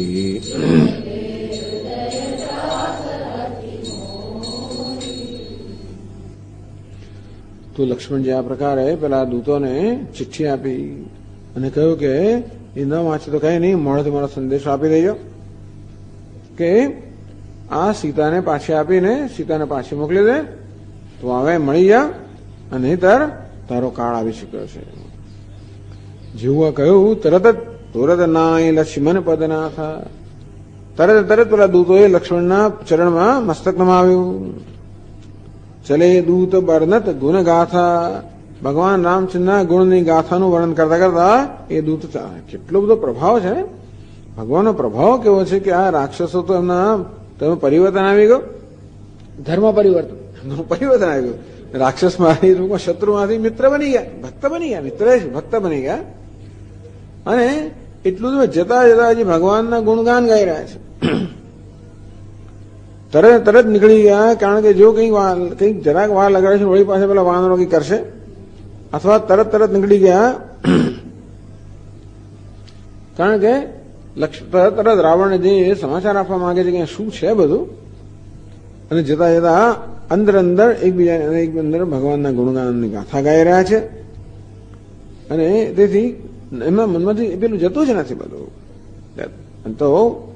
તો લક્ષ્મણજી આ પ્રકારે પેલા દૂતોને ચિઠ્ઠી આપી અને કહ્યું કે એ ન વાંચે તો કઈ નહીં, મોડેથી મારો સંદેશો આપી દેજો કે આ સીતાને પાછી આપીને સીતાને પાછી મોકલી દે, તો હવે મળી જા, અને નહીંતર તારો કાળ આવી ચુક્યો છે. જેવું કહ્યું તરત જ તુરત નાય લક્ષ્મણ પદનાથ, તરત પેલા દૂતોએ લક્ષ્મણના ચરણમાં મસ્તક નમાવ્યું. ચલે દૂત બર્નત ગુણ ગાથા, ભગવાન રામચંદ્રના ગુણની ગાથાનું વર્ણન કરતા કરતા એ દૂત કેટલો બધો પ્રભાવ છે. ભગવાનનો પ્રભાવ કેવો છે કે આ રાક્ષસો તો એમના તમે પરિવર્તન આવી ગયું, ધર્મ પરિવર્તન આવી ગયું. રાક્ષસમાંથી લોકો શત્રુમાંથી મિત્ર બની ગયા, ભક્ત બની ગયા, મિત્ર ભક્ત બની ગયા. અને એટલું જ જતા જતા હજી ભગવાનના ગુણગાન ગાઈ રહ્યા છે. તરત નીકળી ગયા, કારણ કે જો કંઈક જરાક વાર લગાડે છે વળી પાસે પેલા વાનરો કંઈક કરશે, અથવા તરત નીકળી ગયા, કારણ કે તરત રાવણને જે સમાચાર આપવા માંગે છે કે શું છે બધું, અને જતા જતા અંદર એકબીજા ભગવાનના ગુણગાનની ગાથા ગાઈ રહ્યા છે. અને તેથી એમના મનમાંથી પેલું જતું જ નથી બધું. તો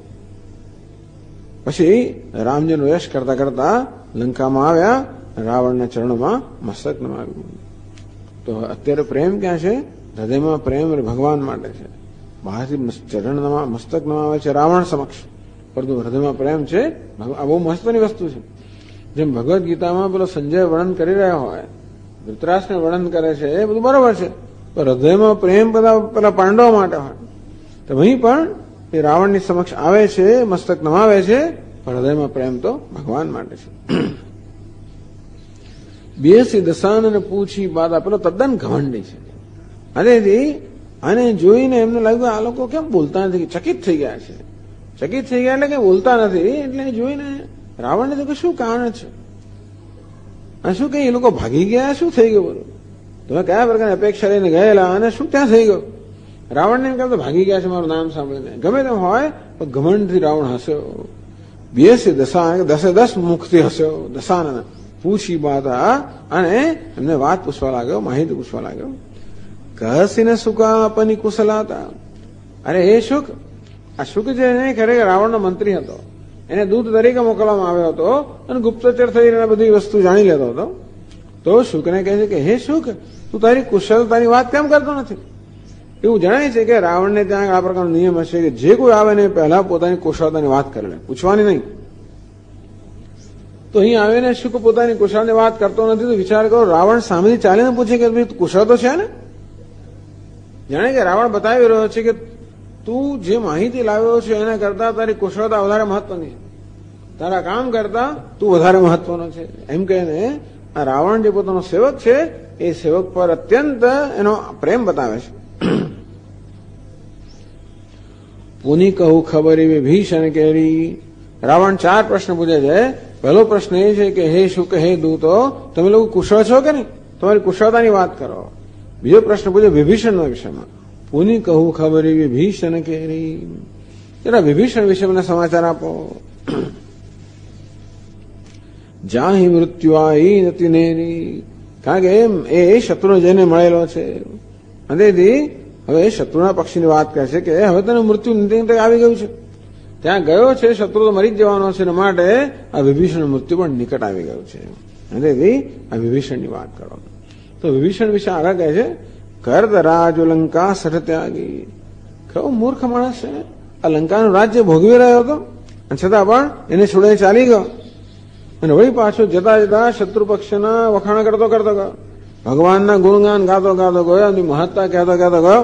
પછી રામજીનો યશ કરતા કરતા લંકામાં આવ્યા, રાવણના ચરણોમાં મસ્તક નમાવ્યું. તો અત્યારે પ્રેમ ક્યાં છે? હૃદયમાં પ્રેમ ભગવાન માટે છે. બહારથી મસ્તક નમાવે છે રાવણ સમક્ષ, પરંતુ હૃદયમાં પ્રેમ છે. આ બહુ મહત્વની વસ્તુ છે. જેમ ભગવદ્ ગીતામાં પેલો સંજય વર્ણન કરી રહ્યા હોય, ધૃતરાષ્ટ્રને વર્ણન કરે છે, એ બધું બરોબર છે, તો હૃદયમાં પ્રેમ પેલા પાંડવો માટે હોય. તો અહીં પણ એ રાવણની સમક્ષ આવે છે, મસ્તક નમાવે છે, પણ હૃદયમાં પ્રેમ તો ભગવાન માટે છે. બેસી દશાનને પૂછી બાદ પેલો તદ્દન ઘમંડી છે. આને જોઈને એમને લાગ્યું આ લોકો કેમ બોલતા નથી, ચકિત થઈ ગયા છે. ચકિત થઈ ગયા એટલે કે બોલતા નથી. એટલે જોઈને રાવણને તો શું કારણ છે, આ શું કઈ એ લોકો ભાગી ગયા, શું થઈ ગયું બધું, તમે કયા પ્રકારની અપેક્ષા લઈને ગયેલા અને શું ત્યાં થઈ ગયું? રાવણને એમ કહેતો ભાગી ગયા છે મારું નામ સાંભળીને. ગમે તેમ હોય તો ઘમંડથી રાવણ હસ્યો. બેસી દસે 10 મુખથી હસ્યો. દશાનન પૂછી બાત, અને એમને વાત પૂછવા લાગ્યો, માહિતી પૂછવા લાગ્યો. કહસીને સુકા આપની કુશલાતા. અરે એ શુક, આ શુક જે ખરેખર રાવણનો મંત્રી હતો, એને દૂત તરીકે મોકલવામાં આવ્યો હતો અને ગુપ્તચર થઈને બધી વસ્તુ જાણી લેતો હતો. તો શુકને કહે છે કે હે શુક, તું તારી કુશળતાની વાત કેમ કરતો નથી? એવું જણાય છે કે રાવણને ત્યાં આ પ્રકારનો નિયમ હશે કે જે કોઈ આવે ને પહેલા પોતાની કુશળતાની વાત કરે, પૂછવાની નહીં. તો અહીં આવીને શુક પોતાની કુશળની વાત કરતો નથી. તો વિચાર કરો, રાવણ સામેથી ચાલીને પૂછે કે ભાઈ કુશળ તો છે ને? જાણે કે રાવણ બતાવી રહ્યો છે કે તું જે માહિતી લાવ્યો છે એના કરતા તારી કુશળતા વધારે મહત્વની છે, તારા કામ કરતા તું વધારે મહત્વનો છે. એમ કહીને આ રાવણ જે પોતાનો સેવક છે એ સેવક પર અત્યંત એનો પ્રેમ બતાવે છે. પુની કહું ખબર એવી ભીષણ કેરી. રાવણ 4 પ્રશ્ન પૂછે છે પહેલો પ્રશ્ન એ છે કે હે શુક હે દૂતો, તમે લોકો કુશળ છો કે નહીં? તમારી કુશળતાની વાત કરો. બીજો પ્રશ્ન પૂછ્યો વિભીષણના વિષયમાં. પુની કહું ખબરી વિભીષણ કેરી, જરા વિભીષણ વિશે મને સમાચાર આપો. જાહી મૃત્યુ આઈ નથી નેરી, કારણ કે એ શત્રુ જેને મળેલો છે. તેથી હવે શત્રુના પક્ષીની વાત કહે છે કે હવે તને મૃત્યુ આવી ગયું છે, ત્યાં ગયો છે, શત્રુ તો મરી જ જવાનો છે, માટે આ વિભીષણ મૃત્યુ પણ નિકટ આવી ગયું છે. તેથી આ વિભીષણની વાત કરો. તો વિભીષણ વિશે આગળ કહે છે કર્દ રાજ લંકા સઠ ત્યાગી. કેવો મૂર્ખ માણસ છે, આ લંકાનું રાજ્ય ભોગવી રહ્યો હતો અને છતાં પણ એને છોડે ચાલી ગયો. અને વળી પાછો જતા જતા શત્રુ પક્ષના વખાણ કરતો ગયો, ભગવાનના ગુણગાન ગાતો ગયો, એમની મહત્તા કહેતો ગયો.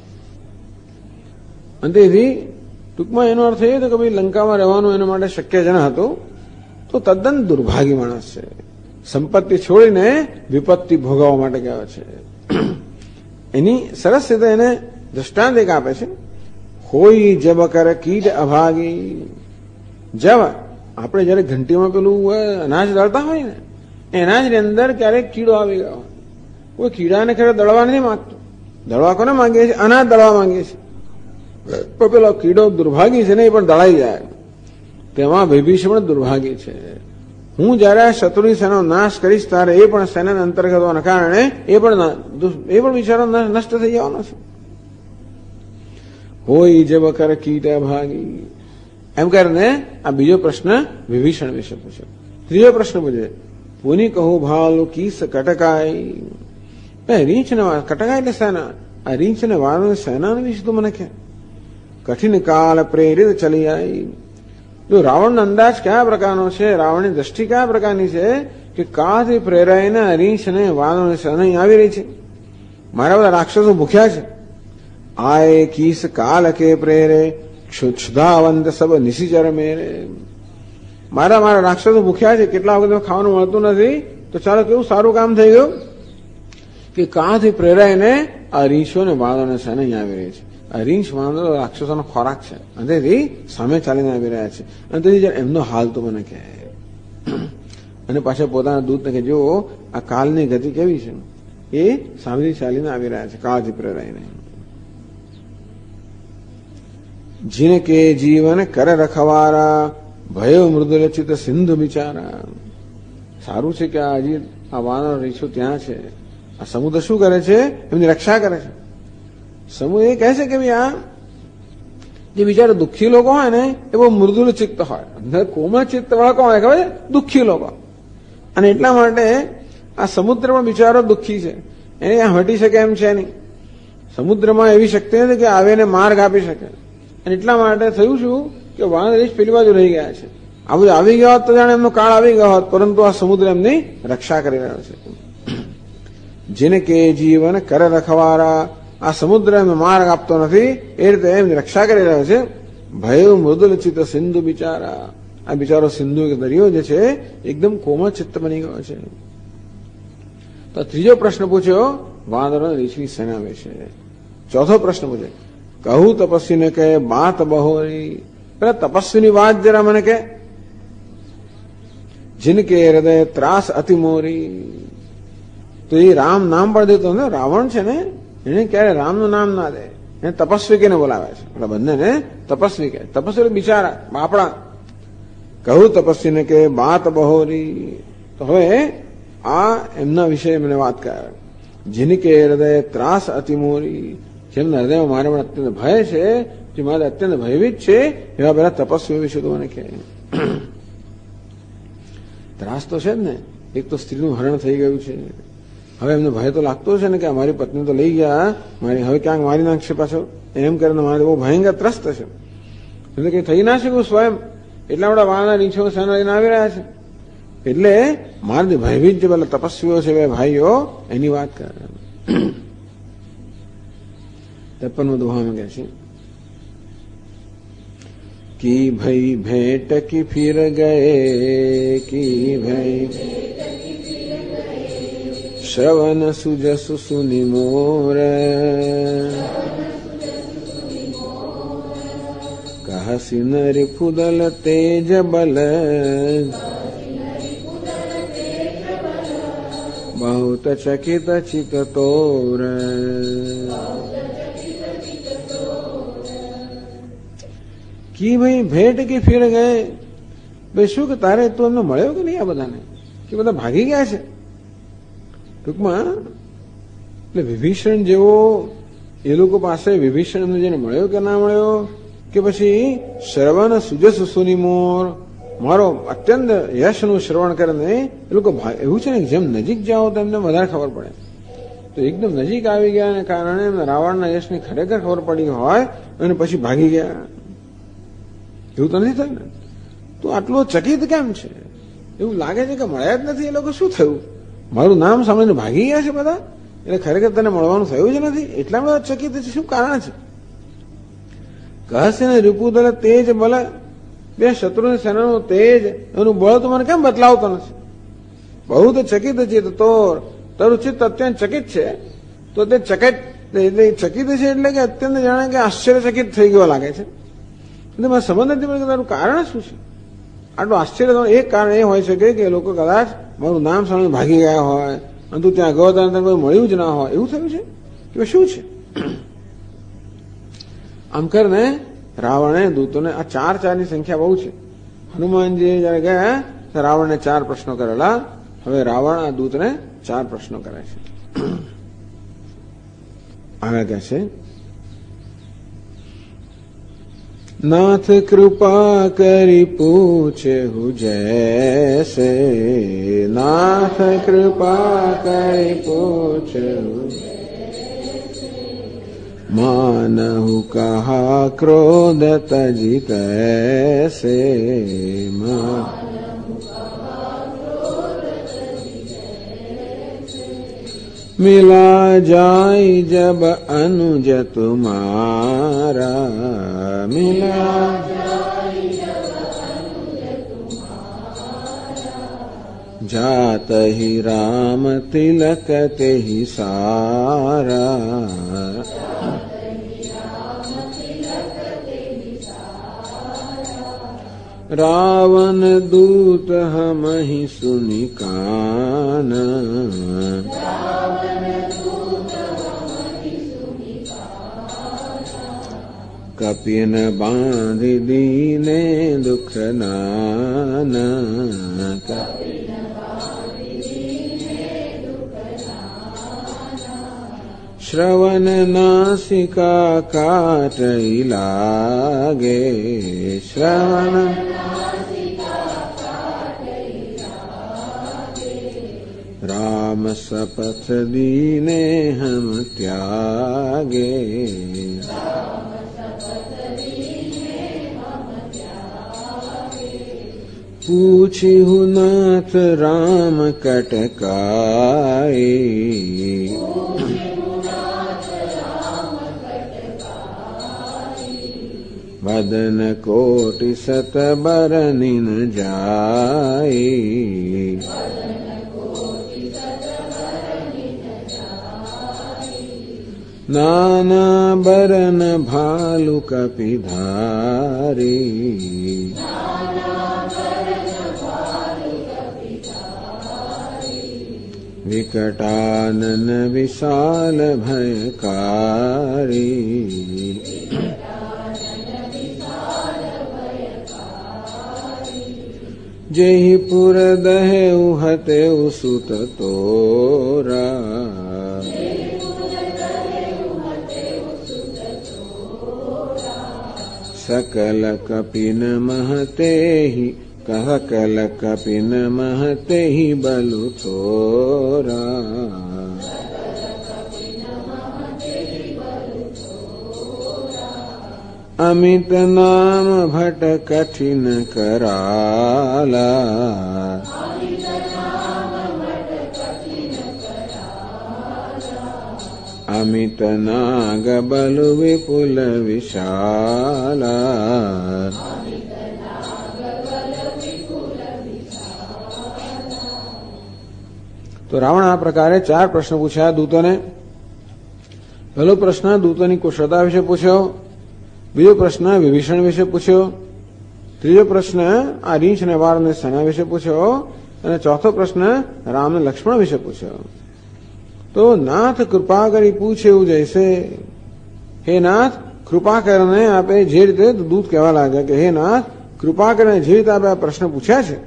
અને તેથી ટૂંકમાં એનો અર્થ એ હતો કે ભાઈ લંકામાં રહેવાનું એના માટે શક્ય જ ન હતું. તો તદ્દન દુર્ભાગી માણસ છે, સંપત્તિ છોડીને વિપત્તિ ભોગવવા માટે ગયો છે. એની સરસ રીતે એને દ્રષ્ટાંત એક આપે છે. હોય જબ કર કીટ અભાગી. જબ આપણે જયારે ઘંટીમાં પેલું અનાજ દળતા હોય ને, એ અનાજની અંદર ક્યારેક કીડો આવી ગયો, કોઈ કીડાને ખરે દળવા નથી માંગતો. દળવા કોને માંગીએ છીએ? અનાજ દળવા માંગીએ છીએ. પણ પેલો કીડો દુર્ભાગી છે ને, એ પણ દળાઈ જાય. તેમાં વિભીષણ પણ દુર્ભાગી છે. હું જયારે આ શત્રુની સેનાનો નાશ કરીશ ત્યારે એ પણ સેનાના અંતર્ગત હોવાના કારણે એ પણ બિચારો નષ્ટ થઈ જવાનો છે. હોય જબ કર કીટ ભાગી. એમ કરીને આ બીજો પ્રશ્ન વિભીષણ વિશે પૂછ્યો. ત્રીજો પ્રશ્ન પૂછે પુની કહું ભાલુ કીસ કટકાઈ. રીંછ ને કટકાઈ એટલે સેના. આ રીંછ ને વાળો સેના વિશે તો મને કે કઠિન કાળ પ્રેરિત ચલી આવી. જો રાવણનો અંદાજ કયા પ્રકારનો છે, રાવણની દ્રષ્ટિ કયા પ્રકારની છે કે કાળથી પ્રેરાઈને રીંછ ને વાળોની સેના આવી રહી છે. મારા બધા રાક્ષસો ભૂખ્યા છે. આય કીસ કાલ કે પ્રેરે ક્ષુધાવંત સબ નિશિચર મેરે. મારા રાક્ષસો ભૂખ્યા છે, કેટલા વખત ખાવાનું મળતું નથી, તો ચાલો કેવું સારું કામ થઈ ગયું કે કાળથી પ્રેરાઈને આ રીંછો ને વાળોને સેના અહીં આવી રહી છે. આ રીંછ વાંદરો રાક્ષસોનો ખોરાક છે, અને તેથી સામે ચાલીને આવી રહ્યા છે. અને તેથી એમનો હાલ તો મને કહે. અને પાછા પોતાના દૂતને કે જો આ કાલની ગતિ કેવી છે, એ સામેથી ચાલીને આવી રહ્યા છે કાળથી પ્રેરાઈને. જીને કે જીવન કરે રખવારા, ભયો મૃદુલ ચિત્ત સિંધુ બિચારા. સારું છે કે હજી આ વાનર રીંછો ત્યાં છે. આ સમુદ્ર શું કરે છે? એમની રક્ષા કરે છે. સમૂહ એ કહે છે કે ભાઈ આ જે બિચારા દુઃખી લોકો હોય ને એ બહુ મૃદુલ ચિત્ત હોય, અંદર કોમળ ચિત્ત વાળા કોણ હોય ખબર છે? દુઃખી લોકો. અને એટલા માટે આ સમુદ્રમાં બિચારો દુઃખી છે, એને હટી શકે એમ છે નહીં. સમુદ્રમાં એવી શક્તિ નથી કે આવીને માર્ગ આપી શકે. અને એટલા માટે થયું શું કે વાનર પેલી બાજુ રહી ગયા છે. આ બધું આવી ગયો હોત તો જાણે એમનો કાળ આવી ગયો હોત, પરંતુ આ સમુદ્ર એમની રક્ષા કરી રહ્યો છે. જેને કે જીવન કરે રખવારા, આ સમુદ્ર એમને માર્ગ આપતો નથી, એ રીતે એમની રક્ષા કરી રહ્યો છે. ભય મૃદુલ ચિત્ત સિંધુ બિચારા. આ બિચારો સિંધુ દરિયો જે છે એકદમ કોમળ ચિત્ત બની ગયો છે. તો ત્રીજો પ્રશ્ન પૂછ્યો વાનરો રીંછની સેના વિશે. ચોથો પ્રશ્ન પૂછે કહું તપસ્વીને કહે બાત બહોરી. પેલા તપસ્વીની વાત જરા મને કે. જિનકે હૃદય ત્રાસ અતિ મોરી. તો એ રામ નામ પણ દેતો ને, રાવણ છે ને એને ક્યારે રામનું નામ ના દે, એને તપસ્વી કહીને બોલાવે છે. એટલે બંનેને તપસ્વી કહે. તપસ્વી બિચારા બાપડા. કહું તપસ્વીને કે બાત બહોરી. તો હવે આ એમના વિશે મને વાત કરે. જિનકે હૃદય ત્રાસ અતિ મોરી. જેમના હૃદયમાં મારે પણ અત્યંત ભય છે, જે મારે અત્યંત ભયભીત છે, એવા પેલા તપસ્વીઓ વિશે તો મને કહે. ત્રાસ તો છે જ ને. એક તો સ્ત્રીનું હરણ થઈ ગયું છે. હવે એમને ભય તો લાગતો છે ને કે અમારી પત્ની તો લઈ ગયા, મારી હવે ક્યાંક મારી નાખશે પાછો, એમ કરીને મારે બહુ ભયંકર ત્રસ્ત છે. એટલે કઈ થઈ ના શકું સ્વયં. એટલા બધા વાળના રીંછો સેના લઈને આવી રહ્યા છે. એટલે મારે ભયભીત જે પેલા તપસ્વીઓ છે બે ભાઈઓ, એની વાત કરે. 53 દુહામાં કહે છે કી ભઈ ભેટ કી ફિર ગયે, કી ભઈ શ્રવણ સુજસુ સુનિ મોર, કહસી નર ફુદલ તેજ બલ, बहुत चकित चित तोर। कि भाई भेट की फिर गए, भाई શું કે તારે તું એમને મળ્યો કે નહીં? આ બધાને કે બધા ભાગી ગયા છે ટૂંકમાં. એટલે વિભીષણ જેવો એ લોકો પાસે વિભીષણ એમને જેને મળ્યો કે ના મળ્યો, કે પછી શ્રવણ સુજસ સુનિમોર, મારો અત્યંત યશનું શ્રવણ કરીને એ લોકો એવું છે ને જેમ નજીક જાઓ તો એમને વધારે ખબર પડે. તો એકદમ નજીક આવી ગયા કારણે એમને રાવણના યશની ખરેખર ખબર પડી હોય અને પછી ભાગી ગયા. એવું તો નથી થયું ને? તો આટલો ચકિત કેમ છે? એવું લાગે છે કે મળ્યા જ નથી. એ લોકો શું થયું, મારું નામ સાંભળીને ભાગી ગયા છે બધા, એટલે ખરેખર તને મળવાનું થયું જ નથી, એટલા બધા ચકિત છે. શું કારણ છે? કહશે ને રિપુદલ તેજ બલ, બે શત્રુની સેનાનું તેજ એનું બળ તો મને કેમ બતલાવતો નથી? બહુ તો ચકિત ચિત્ત તોર, તારું ચિત્ત અત્યંત ચકિત છે. તો તે ચકિત છે એટલે કે અત્યંત જાણે કે આશ્ચર્યચકિત થઈ ગયો લાગે છે. એટલે મને સમજ નથી પડતી કે તારું કારણ શું છે આટલું આશ્ચર્ય? એક કારણ એ હોય શકે કે લોકો કદાચ મારું નામ સાંભળીને ભાગી ગયા હોય અને તું ત્યાં ગયો ત્યારે કોઈ મળ્યું જ ના હોય, એવું થયું છે કે શું છે? આમ કરીને રાવણે દૂતોને આ ચારની સંખ્યા બહુ છે. હનુમાનજી જયારે ગયા રાવણને 4 પ્રશ્નો કરેલા. હવે રાવણ આ દૂતને 4 પ્રશ્નો કરે છે. આગળ કહે છે, नाथ कृपा करी पूछे हूँ जैसे, नाथ कृपा करी पूछे हूँ मानहु कहा क्रोध तजी कैसे, मिला जाई जब अनुज तुम्हारा, मिला जात ही राम तिलक ते ही सारा, रावण दूत हम ही सुनि कान, कपिन बांध दीने दुख नाना, श्रवण नासिका काट लागे, श्रवण राम शपथ दीने हम त्यागे, पूछी हूँ नाथ राम कटकाई, वदन कोटि सत बरनि न जाई, नाना बरन भालु कपिधारी, विकटानन विशाल भयकारी, जेहि पुर दहे उहते सुत तोरा, सकल कपिन महते ही, सकल कपिन महते ही बलु थोरा, अमित नाम भट कठिन कराला, अमित नाग बलु विपुल विशाला, तो रावण आ प्रकारे 4 प्रश्न पूछा दूतों ने. पहलो प्रश्न दूतों कुशलता विषे पूछो, बीजो प्रश्न विभीषण विषे पूछो, ત્રીજો પ્રશ્ન આ રીંછ અને વાળની સેના વિશે પૂછ્યો, અને ચોથો પ્રશ્ન રામને લક્ષ્મણ વિશે પૂછ્યો. તો નાથ કૃપા કરી પૂછે એવું જૈસે, હે નાથ કૃપા કરીને આપે જે રીતે દૂત કહેવા લાગ્યા કે હે નાથ કૃપા કરીને જે રીતે આપે આ પ્રશ્ન પૂછ્યા છે,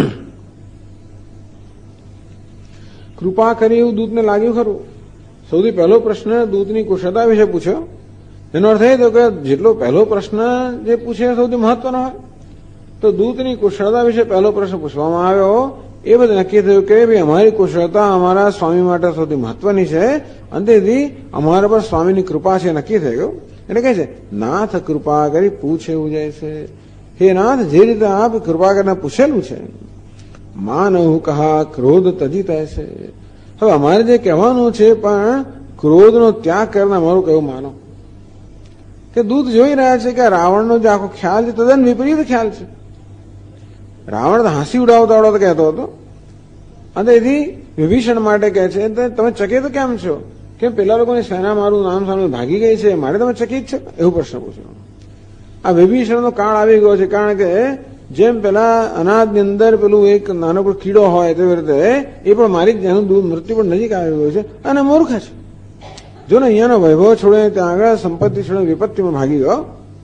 કૃપા કરી એવું દૂતને લાગ્યું ખરું. સૌથી પહેલો પ્રશ્ન દૂતની કુશળતા વિશે પૂછ્યો. એનો અર્થ એ થયો કે જેટલો પહેલો પ્રશ્ન જે પૂછે સૌથી મહત્વનો હોય, તો દૂતની કુશળતા વિશે પહેલો પ્રશ્ન પૂછવામાં આવ્યો. એ બધું નક્કી થયું કે ભાઈ અમારી કુશળતા અમારા સ્વામી માટે સૌથી મહત્વની છે, અને તેથી અમારા પર સ્વામીની કૃપા છે નક્કી થઈ ગયું. એટલે કહે છે નાથ કૃપા કરી પૂછે એવું જાય છે, હે નાથ જે રીતે આપ કૃપા કરીને પૂછેલું છે, માનવ કહા ક્રોધ તજીત છે. હવે અમારે જે કહેવાનું છે પણ ક્રોધનો ત્યાગ કરીને અમારું કયું માનો. કે દૂત જોઈ રહ્યા છે કે રાવણનો જે આખો ખ્યાલ છે તદ્દન વિપરીત ખ્યાલ છે. રાવણ તો હાંસી ઉડાવતા ઉડાવતા કહેતો હતો, અને એથી વિભીષણ માટે કહે છે તમે ચકિત કેમ છો, કેમ પેલા લોકોની સેના મારું નામ સામે ભાગી ગઈ છે, મારે તમે ચકિત છે, એવું પ્રશ્ન પૂછ્યો. આ વિભીષણનો કાળ આવી ગયો છે, કારણ કે જેમ પેલા અનાજની અંદર પેલું એક નાનો કોઈ કીડો હોય તેવી રીતે એ પણ મારી જેનું મૃત્યુ પણ નજીક આવી ગયું છે, અને મૂર્ખ છે. જો ને અહીંયાનો વૈભવ છોડે ત્યાં આગળ સંપત્તિ છોડે વિપત્તિમાં ભાગી ગયો.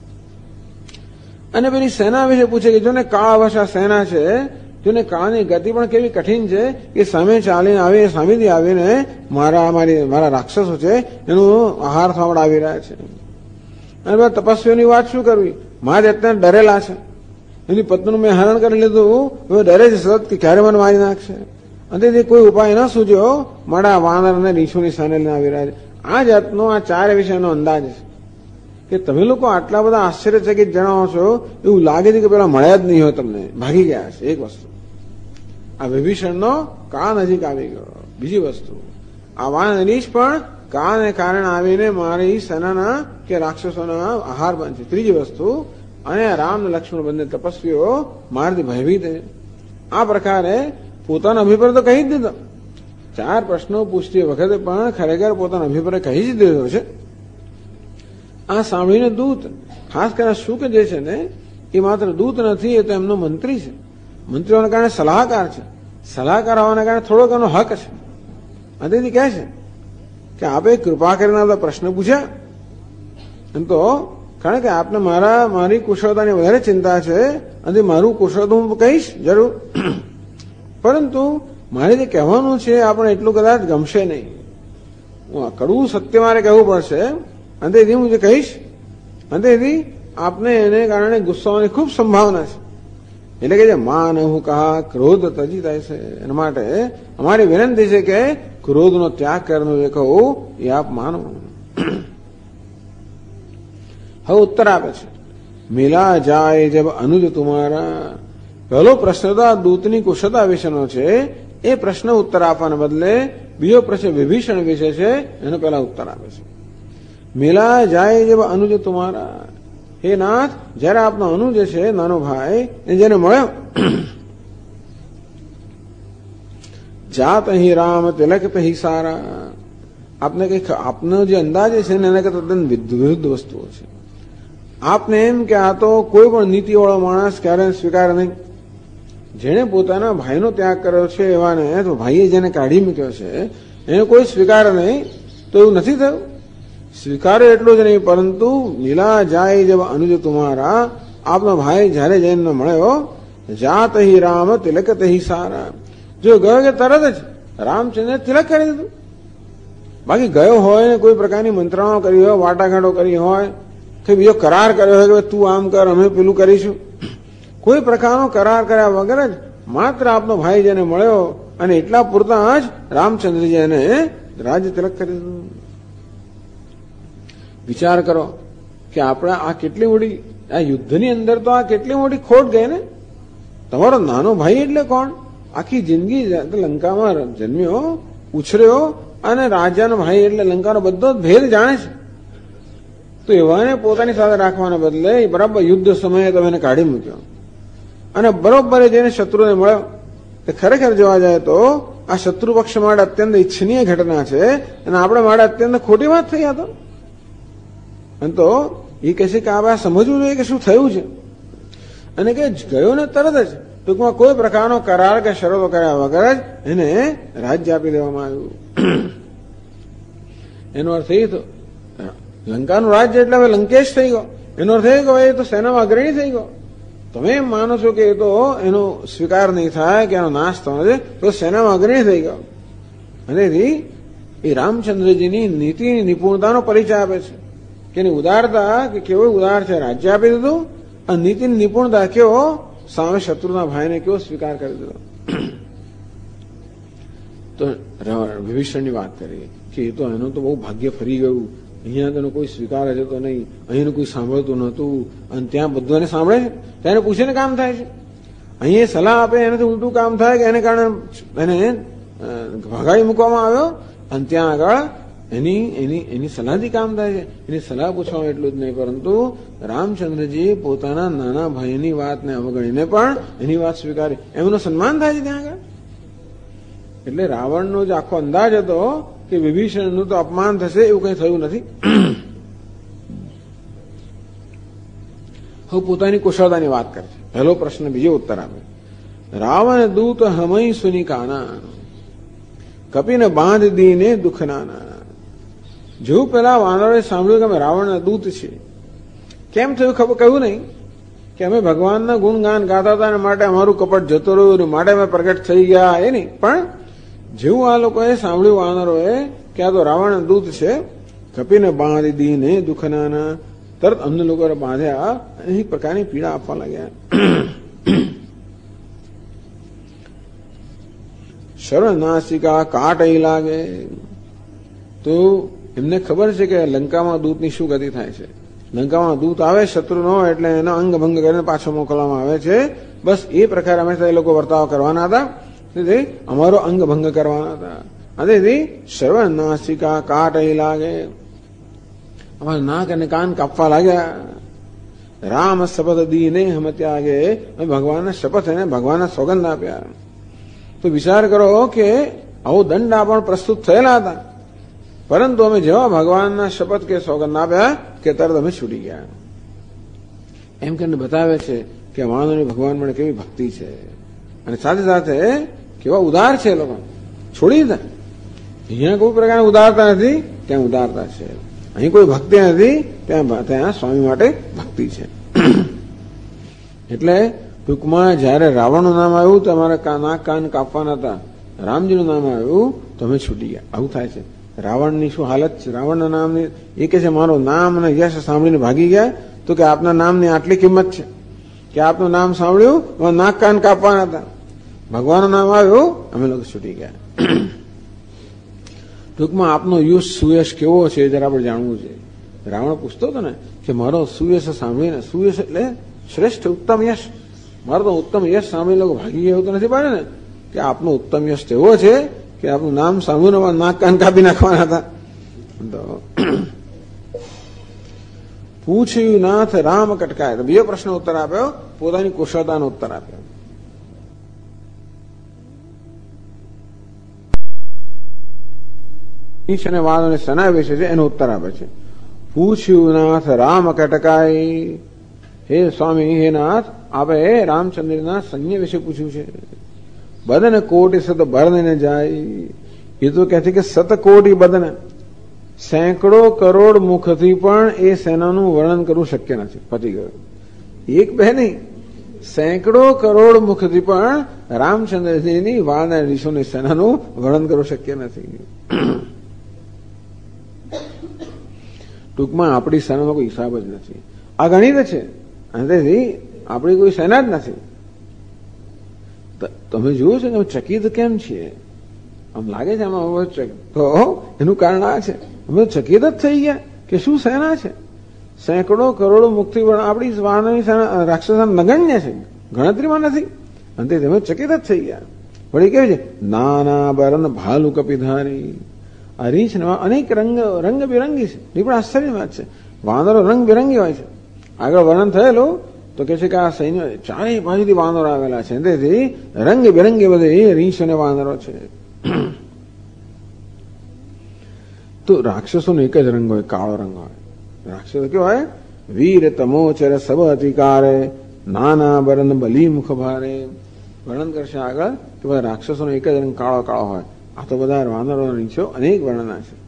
અને પેલી સેના વિશે પૂછે કે જો ને કાળવશા સેના છે, જો ને કાળની ગતિ પણ કેવી કઠિન છે કે સામે ચાલીને આવી સામેથી આવીને મારા રાક્ષસો છે એનું આહાર થવા આવી રહ્યા છે. અને તપસ્વીઓની વાત શું કરવી, મારે અત્યારે ડરેલા છે. એની પત્નીનું મેં હરણ કરી લીધું, હવે ડરે છે સતત કે ક્યારે મને મારી નાખશે. અને તેથી કોઈ ઉપાય ન સૂજ્યો, મારા વાનર અને રીંછોની સાને લઈને આવી રહ્યા છે. આ જાતનો આ ચાર વિષયનો અંદાજ છે કે તમે લોકો આટલા બધા આશ્ચર્યચકિત જણાવો છો, એવું લાગે છે કે પેલા મળ્યા જ નહીં હોય, તમને ભાગી ગયા છે. એક વસ્તુ આ વિભીષણનો કાળ નજીક આવી ગયો. બીજી વસ્તુ આ વાન રીંછ પણ કાળને કારણે આવીને મારી સેનાના કે રાક્ષસોના આહાર બનશે. ત્રીજી વસ્તુ અને રામ અને લક્ષ્મણ બંને તપસ્વીઓ મારથી ભયભીત છે. આ પ્રકારે પોતાનો અભિપ્રાય તો કહી જ દીધો. ચાર પ્રશ્નો પૂછતી વખતે પણ ખરેખર પોતાનો અભિપ્રાય કહી જ દીધો છે. આ સાંભળીને દૂત, ખાસ કરીને શુક જે છે ને એ માત્ર દૂત નથી, એ તો એમનો મંત્રી છે. મંત્રીઓના કારણે સલાહકાર છે. સલાહકાર હોવાના કારણે થોડોક એનો હક છે. અને તેથી કહે છે કે આપે કૃપા કરીને પ્રશ્ન પૂછ્યા, એમ તો કારણ કે આપને મારી કુશળતાની વધારે ચિંતા છે, અને મારું કુશળતા હું કહીશ જરૂર, પરંતુ મારે જે કહેવાનું છે આપણે એટલું કદાચ ગમશે નહીં. હું કડવું સત્ય મારે કહેવું પડશે, અને તેથી હું જે કહીશ, અને તેથી આપને એને કારણે ગુસ્સાની ખૂબ સંભાવના છે. એટલે કે જે માન હું કહા ક્રોધ તજી થાય છે, એના માટે અમારી વિનંતી છે કે ક્રોધનો ત્યાગ કરવાનું જે કહું એ આપ માનો. હવે ઉત્તર આપે છે મિલા જાય જબ અનુજ તુમારા. પહેલો પ્રશ્ન તો દૂતની કુશળતા વિશેનો છે. એ પ્રશ્ન ઉત્તર આપવાને બદલે બીજો પ્રશ્ન વિભીષણ વિશે છે, એનો પહેલા ઉત્તર આપે છે. મિલા જાય જબ અનુજ તુમારા, હે નાથ જયારે આપનો અનુજ છે નાનો ભાઈ એ જેને મળ્યો, જાત અહીં રામ તિલક તહી સારા. આપને કઈક આપનો જે અંદાજે છે ને એના કરતા તદ્દન વિરુદ્ધ વસ્તુઓ છે. આપને એમ કે આ તો કોઈ પણ નીતિવાળો માણસ ક્યારે સ્વીકાર નહીં. જેને પોતાના ભાઈનો ત્યાગ કર્યો છે એવાને તો ભાઈએ જેને કાઢી મૂક્યો છે એને કોઈ સ્વીકાર નહીં, તો એવું નથી થયું. સ્વીકારે એટલું જ નહીં, પરંતુ મિલા જાય જબ અનુજ તુમારા, આપનો ભાઈ જયારે જઈને મળ્યો, જાત હી રામ તિલક તહી સારા. જો ગયો કે તરત જ રામચંદ્ર તિલક કરી દીધું. બાકી ગયો હોય ને કોઈ પ્રકારની મંત્રણાઓ કરી હોય, વાટાઘાટો કરી હોય, કે બીજો કરાર કર્યો હોય કે તું આમ કર અમે પેલું કરીશું, કોઈ પ્રકારનો કરાર કર્યા વગર જ માત્ર આપનો ભાઈ જેને મળ્યો અને એટલા પૂરતા જ રામચંદ્રજી એને રાજ્ય તિલક કરી દીધું. વિચાર કરો કે આપણે આ કેટલી મોટી આ યુદ્ધની અંદર તો આ કેટલી મોટી ખોટ ગઈ ને. તમારો નાનો ભાઈ એટલે કોણ? આખી જિંદગી લંકામાં જન્મ્યો, ઉછર્યો, અને રાજાનો ભાઈ એટલે લંકાનો બધો જ ભેદ જાણે છે. તો એવાને પોતાની સાથે રાખવાને બદલે બરાબર યુદ્ધ સમયે તમે એને કાઢી મૂક્યો, અને બરોબર જેને શત્રુને મળ્યો. ખરેખર જોવા જાય તો આ શત્રુ પક્ષ માટે અત્યંત ઈચ્છનીય ઘટના છે, અને આપણે માટે અત્યંત ખોટી વાત થઈ. આ તો અને તો એ કહે છે કે આ સમજવું જોઈએ કે શું થયું છે, અને કે ગયો ને તરત જ ટૂંકમાં કોઈ પ્રકારનો કરાર કે શરતો કર્યા વગર જ એને રાજ્ય આપી દેવામાં આવ્યું. એનો અર્થ એ તો લંકાનું રાજ્ય એટલે હવે લંકેશ થઈ ગયો. એનો અર્થ એ કે એ તો સેનામાં અગ્રણી થઈ ગયો. તમે એમ માનો છો કે એ તો એનો સ્વીકાર નહીં થાય કે એનો નાશ થવાનો છે, તો સેનામાં અગ્રણી થઈ ગયો. અને એ રામચંદ્રજીની નીતિની નિપુણતાનો પરિચય આપે છે કે એની ઉદારતા કે કેવો ઉદાર છે, રાજ્ય આપી દીધું, અને નીતિની નિપુણતા કેવો સામે શત્રુના ભાઈને કેવો સ્વીકાર કરી દીધો. તો વિભીષણની વાત કરી કે એ તો એનું તો બહુ ભાગ્ય ફરી ગયું. અહીંયા તેનો કોઈ સ્વીકાર જ હતો નહીં, અહીંનું કોઈ સાંભળતું નહોતું, અને ત્યાં બધાને સાંભળે છે, તેને પૂછીને કામ થાય છે. અહીંયા સલાહ આપે એનાથી ઉલટું કામ થાય કે એને કારણે એને ભગાડી મૂકવામાં આવ્યો, અને ત્યાં આગળ એની સલાહથી કામ થાય છે. એની સલાહ પૂછવામાં એટલું જ નહીં, પરંતુ રામચંદ્રજી પોતાના નાના ભાઈની વાતને અવગણીને પણ એની વાત સ્વીકારી, એમનું સન્માન થાય છે ત્યાં આગળ. એટલે રાવણનો જે આખો અંદાજ હતો કે વિભીષણનું તો અપમાન થશે, એવું કંઈ થયું નથી. હવે પોતાની કુશળતાની વાત કરે છે. પહેલો પ્રશ્ન બીજો ઉત્તર આપે. રાવણ દૂત હમઈ સુની કાના, કપીને બાંધ દીને દુઃખનાના. જેવું પેલા વાનરોએ સાંભળ્યું કે અમે રાવણના દૂત છીએ. કેમ થયું ખબર કહ્યું નહીં કે અમે ભગવાનના ગુણગાન ગાતા હતા અને માટે અમારું કપટ જતો રહ્યું, માટે અમે પ્રગટ થઈ ગયા, એ નહીં. પણ જેવું આ લોકોએ સાંભળ્યું વાનરોએ કે આ તો રાવણના દૂત છે, કપીને બાંધી દીને દુઃખનાના, તરત અમને લોકોએ બાંધ્યા અને એક પ્રકારની પીડા આપવા લાગ્યા. શરણનાસિકા કાટ અહીં લાગે. તો એમને ખબર છે કે લંકામાં દૂતની શું ગતિ થાય છે. લંકામાં દૂત આવે શત્રુનો એટલે એનો અંગ ભંગ કરીને પાછો મોકલવામાં આવે છે. બસ એ પ્રકારે અમે એ લોકો વર્તાવ કરવાના હતા, તેથી અમારો અંગ ભંગ કરવાના હતા. તેથી શરણનાસિકા કાટ અહીં લાગે, અમારા નાક અને કાન કાપવા લાગ્યા. રામ શપથ દીને હમ ત્યાગે, ભગવાનના શપથ એને ભગવાનના સોગંદ આપ્યા. તો વિચાર કરો કે આવો દંડ આપણ પ્રસ્તુત થયેલા હતા, પરંતુ અમે જેવા ભગવાનના શપથ કે સોગંદ આપ્યા કે તરત અમે છૂટી ગયા. એમ કરીને બતાવે છે કે માનવની ભગવાન માટે કેવી ભક્તિ છે, અને સાથે સાથે કેવા ઉદાર છે એ લોકો. છોડી દીધા. અહીંયા કોઈ પ્રકારની ઉદારતા નથી, ત્યાં ઉદારતા છે. અહીં કોઈ ભક્તિ નથી, ત્યાં સ્વામી માટે ભક્તિ છે. એટલે ટૂંકમાં જયારે રાવણનું નામ આવ્યું તો અમારા નાક કાન કાપવાના હતા, રામજીનું નામ આવ્યું તો અમે છૂટી ગયા. આવું થાય છે. રાવણની શું હાલત છે. રાવણના નામની એ કે છે મારું નામ અને યશ સાંભળીને ભાગી ગયા, તો કે આપના નામની આટલી કિંમત છે કે આપનું નામ સાંભળ્યું નાક કાન કાપવાના હતા, ભગવાનનું નામ આવ્યું અમે લોકો છૂટી ગયા. ટૂંકમાં આપનો યુશ સુયશ કેવો છે એ જરા આપણે જાણવું છે. રાવણ પૂછતો હતો ને કે મારો સુયશ સાંભળીને, સુયશ એટલે શ્રેષ્ઠ ઉત્તમ યશ, મારો તો ઉત્તમ યશ સાંભળી લોકો ભાગી ગયા એવું તો નથી પાડે ને, કે આપનો ઉત્તમ યશ એવો છે કે આપનું નામ સાંભળીને નાક કાન કાપી નાખવાના હતા. તો પૂછ્યું નાથ રામ કટકાય. તો બીજો પ્રશ્ન ઉત્તર આપ્યો, પોતાની કુશળતાનો ઉત્તર આપ્યો. ઈશ અને વાદોને સના વિશે છે એનો ઉત્તર આપે છે. પૂછ્યું નાથ રામ કટકાય. હે સ્વામી, હે નાથ, આપણે રામચંદ્રના સૈન્ય વિશે પૂછ્યું છે. બદન કોટી સત ભરને જાય. એ તો કહે છે કે સતકોટી બદન, સેંકડો કરોડ મુખથી પણ એ સેનાનું વર્ણન કરવું શક્ય નથી. પતી ગયું. એક બે નહીં, સેંકડો કરોડ મુખથી પણ રામચંદ્રજીની વાળના ઋષિઓની સેનાનું વર્ણન કરવું શક્ય નથી. ટૂંકમાં આપણી સેનામાં કોઈ હિસાબ જ નથી. આ ગણિત છે, અને તેથી આપણી કોઈ સેના જ નથી. તમે જુઓ છો કે ચકિત કેમ છીએ? આમ લાગે છે આમાં તો એનું કારણ આ છે, અમે ચકિત જ થઈ ગયા કે શું સેના છે. સેંકડો કરોડો મુક્તિ આપણી વાનરની સેના રાક્ષસ નગણ્ય છે, ગણતરીમાં નથી, અને તે તમે ચકિત જ થઈ ગયા. વળી કેવું છે, નાના બરન ભાલુ કપીધારી. આ રીંછ અનેક રંગબેરંગી છે. એ પણ આશ્ચર્યની વાત છે. વાનરો રંગબેરંગી હોય છે. આગળ વર્ણન થયેલું તો કે છે કે આ સૈન્ય ચારેય બાજુથી વાનરો આવેલા છે, તેથી રંગબેરંગી બધી રીંછ અને વાનરો છે. તો રાક્ષસોનો એક જ રંગ હોય, કાળો રંગ હોય. રાક્ષસો કેવો હોય? વીર તમોચર સબ અધિકારે, નાના બરન બલી મુખ ભારે. વર્ણન કરશે આગળ કે બધા રાક્ષસોનો એક જ રંગ કાળો કાળો હોય. આ તો બધા વાનરોનો નીચો અનેક વર્ણના છે.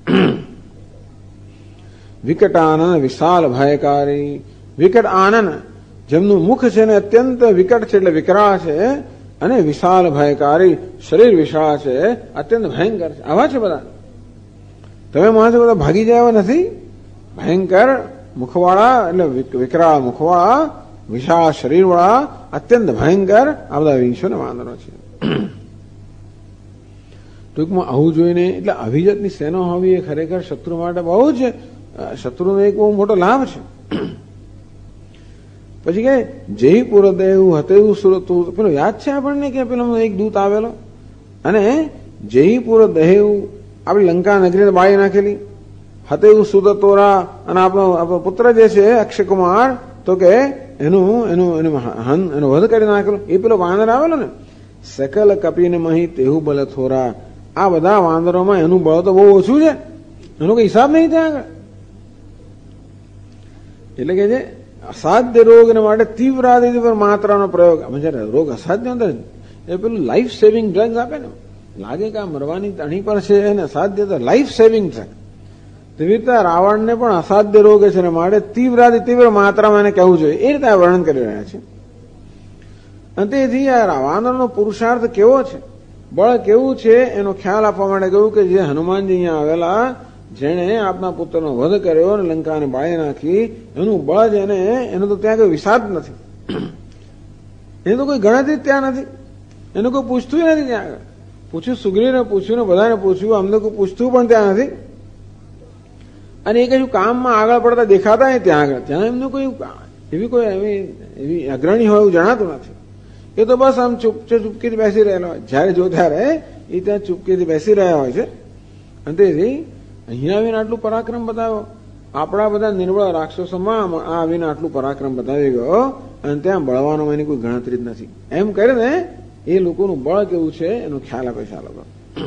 વિકટ આનંદ વિશાલ ભયકારી. વિકટ આનંદ, જેમનું મુખ છે ને અત્યંત વિકટ છે એટલે વિકરાળ છે, અને વિશાલ ભયકારી, શરીર વિશાળ છે, અત્યંત ભયંકર છે. આવા છે બધા. તમે માણસો બધા ભાગી જાય એવા નથી. ભયંકર મુખવાળા એટલે વિકરાળ મુખવાળા, વિશાળ શરીરવાળા, અત્યંત ભયંકર આ બધા વિંશો ને વાનરો છે. ટૂંકમાં આવું જોઈને એટલે અભિજાતની સેના હોવી એ ખરેખર શત્રુ માટે બહુ જ શત્રુનો એક બહુ મોટો લાભ છે. પછી કે જયપુર દેવ હતેવું સુરત, પેલો યાદ છે આપણને કે પેલો એક દૂત આવેલો અને જયપુર દેવ આપણી લંકા નગરીને બાળી નાખેલી, હતેવું સુત તોરા, અને આપણો પુત્ર જે છે અક્ષયકુમાર, તો કે એનો વધ કરી નાખેલો એ પેલો વાનર આવેલો ને. સકલ કપીને મહી તેવું બળ થોરા. આ બધા વાંદરોમાં એનું બળ તો બહુ ઓછું છે, એનો કઈ હિસાબ નહીં ત્યાં આગળ. એટલે કે જે અસાધ્ય રોગ માટે તીવ્રાદી પર માત્રાનો પ્રયોગ, જયારે રોગ અસાધ્ય અંદર એ પેલું લાઈફ સેવિંગ ડ્રગ્સ આપે ને, લાગે કે આ મરવાની તણી પર છે એને અસાધ્ય તો લાઈફ સેવિંગ છે. તેવી રીતે રાવણને પણ અસાધ્ય રોગ છે ને માટે તીવ્ર માત્રામાં એને કહેવું જોઈએ, એ રીતે આ વર્ણન કરી રહ્યા છે. અને તેથી આ વાનરનો પુરુષાર્થ કેવો છે, બળ કેવું છે એનો ખ્યાલ આપવા માટે કહ્યું કે જે હનુમાનજી અહીંયા આવેલા, જેણે આપના પુત્રનો વધ કર્યો અને લંકાને બાળી નાખી, એનું બળ છે એનો તો ત્યાં કોઈ વિષાદ નથી, એની તો કોઈ ગણતરી ત્યાં નથી, એનું કોઈ પૂછતું નથી ત્યાં આગળ. પૂછ્યું સુગ્રીવને પૂછ્યું ને બધાને પૂછ્યું, અમને કોઈ પૂછતું પણ ત્યાં નથી. અને એ કશું કામમાં આગળ પડતા દેખાતા નહીં ત્યાં આગળ, ત્યાં એમનું કોઈ એવી અગ્રણી હોય એવું જણાતું નથી. એ તો બસ આમ ચૂપકીથી બેસી રહેલા હોય, જયારે જો ત્યારે એ ત્યાં ચૂપકીથી બેસી રહ્યા હોય છે. અને તેથી અહીંયા આવીને આટલું પરાક્રમ બતાવ્યો, આપણા બધા નિર્બળ રાક્ષસોમાં આ આવીને આટલું પરાક્રમ બતાવી ગયો, અને ત્યાં બળવાનોમાં એની કોઈ ગણતરી જ નથી. એમ કરીને એ લોકોનું બળ કેવું છે એનો ખ્યાલ આપે છે આ લોકો.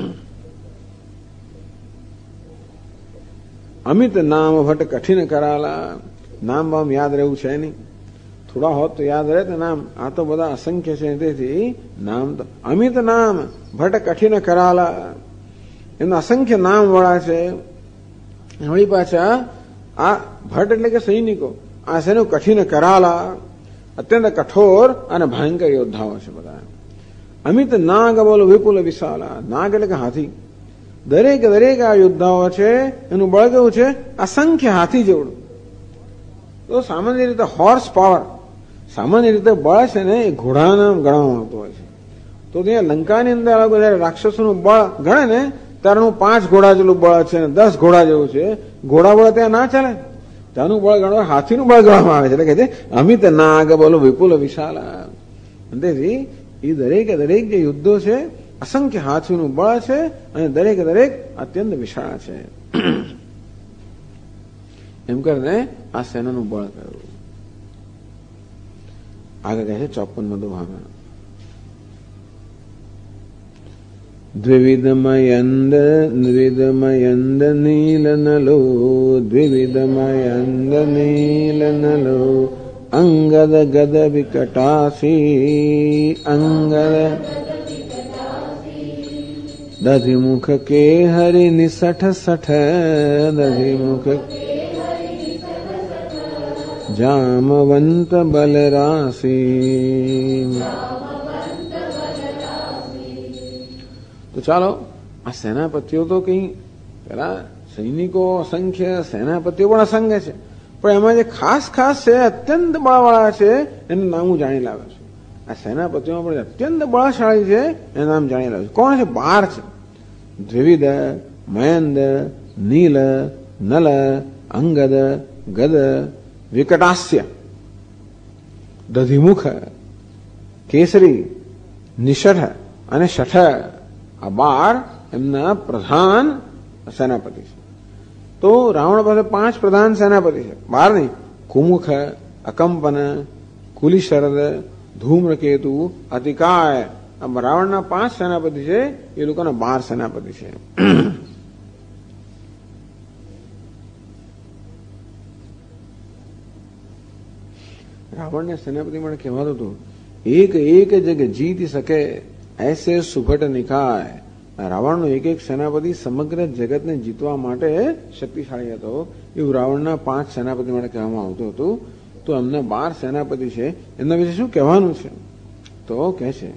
અમિત નામ ભટ્ટ કઠિન કરાલા. નામ બામ યાદ રહેવું છે નહીં, થોડા હોત તો યાદ રહે તો નામ. આ તો બધા અસંખ્ય છે, તેથી નામ તો અમિત નામ ભટ્ટ કઠિન કરાલા, એમના અસંખ્ય નામ વાળા છે. વળી પાછા આ ભટ્ટ એટલે કે સૈનિકો, આ છે કઠિન કરાલા, અત્યંત કઠોર અને ભયંકર યોદ્ધાઓ છે બધા. અમિત નાગ બોલો વિપુલ વિશાલા. નાગ એટલે કે હાથી. દરેક આ યોદ્ધાઓ છે એનું બળ કેવું છે, અસંખ્ય હાથી જેવડું. તો સામાન્ય રીતે હોર્સ પાવર, સામાન્ય રીતે બળ છે ને એ ઘોડાના ગણવામાં આવતું હોય છે. તો ત્યાં લંકાની અંદર જયારે રાક્ષસોનું બળ ગણે ને ત્યારે 5 ઘોડા જેટલું બળ છે ને 10 ઘોડા જેવું છે. ઘોડા બળ ત્યાં ના ચાલે, ત્યાંનું બળ ગણવા હાથીનું બળ ગણવામાં આવે છે. એટલે કે છે અમિત નાગ બોલો વિપુલ વિશાલા. તેથી એ દરેક જે યુદ્ધો છે અસંખ્ય હાથીનું બળ છે, અને દરેક અત્યંત વિશાળ છે. એમ કરીને આ સેનાનું બળ કહ્યું. આગળ કહે છે 54મો દોહામાં, દ્વિવિધમયંદ નીલ નલો, દ્વિવિધમયંદ નીલ નલો, અંગદ ગદ વિકટાસી, અંગદ દધિમુખ કે હરિ નિસઠ સઠ, દધિમુખ જામવંત બલરાસી. તો ચાલો આ સેનાપતિઓ તો કઈ પેલા સૈનિકો અસંખ્ય, સેનાપતિઓ પણ અસંખ્ય છે, પણ એમાં જે ખાસ છે અત્યંત બળવાળા છે એનું નામ હું જાણી લાવ્યો છું. આ સેનાપતિઓમાં પણ અત્યંત બળશાળી છે એનું નામ જાણી લાવ્યો છું. કોણ છે? 12 છે. દ્વિવિધ, મયંદ, નીલ, નલ, અંગદ, ગદ, વિકટાસ્ય, દધિમુખ, કેસરી, નિષઠ અને શઠ. આ 12 એમના પ્રધાન સેનાપતિ છે. તો રાવણ પાસે 5 પ્રધાન સેનાપતિ છે, 12 નહીં. કુમુખ, અકંપન, કુલિશરદ, ધૂમ્રકેતુ, અતિકાય. રાવણના 5 સેનાપતિ છે, એ લોકોના 12 સેનાપતિ છે. રાવણને સેનાપતિ માટે કહેવાતું હતું એક એક જગ જીતી શકે ऐसे सुभट निकाय રાવણનો એક એક સેનાપતિ સમગ્ર જગતને જીતવા માટે શક્તિશાળી હતો. એવું રાવણના 5 સેનાપતિ માટે કહેવામાં આવતું હતું. તો એમના 12 સેનાપતિ છે, એમના વિશે શું કહેવાનું છે? તો કહે છે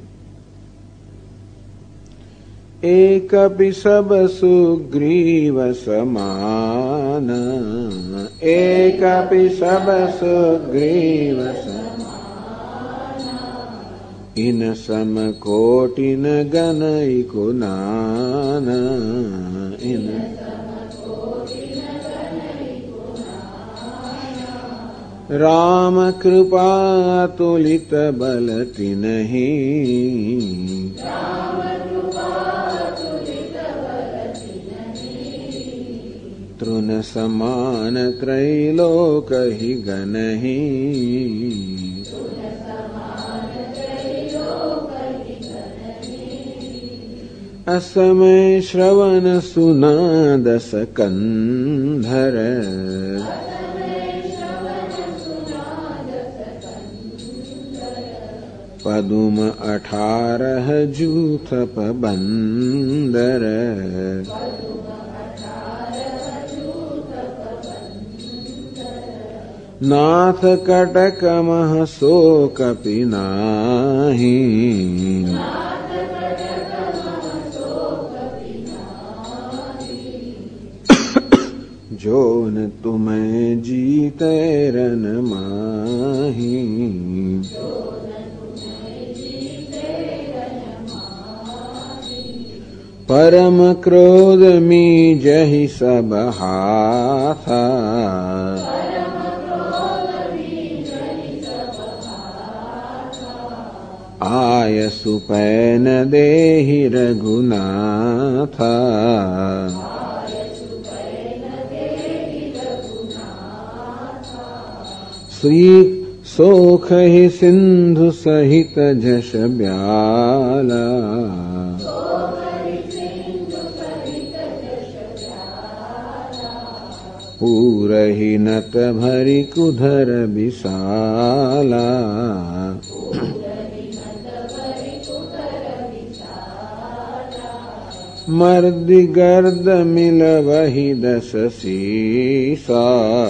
એકપી સબ સુગ્રીવ સમાન, એકપી સબ સુગ્રીવ इन सम कोटिन गनई को नाना, इन राम कृपा तुलित बल तिन्हि, तृण समान त्रैलोक ही गनहि, असमय श्रवण सुना दस कंधर, पदुम 18 जूथ बंदर, नाथ कटक मह सो कपि नाहि, जोन तुम्हें जीते रन माही, परम क्रोध मी जहि सब हाथा, आय सुपैन देहि रघुनाथा, श्री सोख ही सिंधु सहित झष ब्याला, पूरहि नत भरी कुधर विशाला, मर्दि गर्द मिल वही 10 सीसा,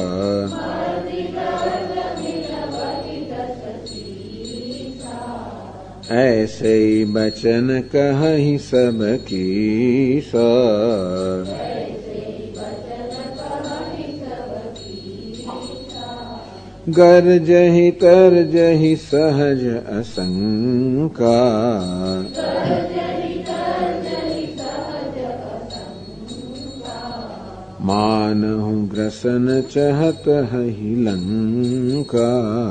ऐसे ही बचन कहि सब कीसा, गर्जहि तरजहि सहज असंका, मानहु ग्रसन चहत हहि लंका,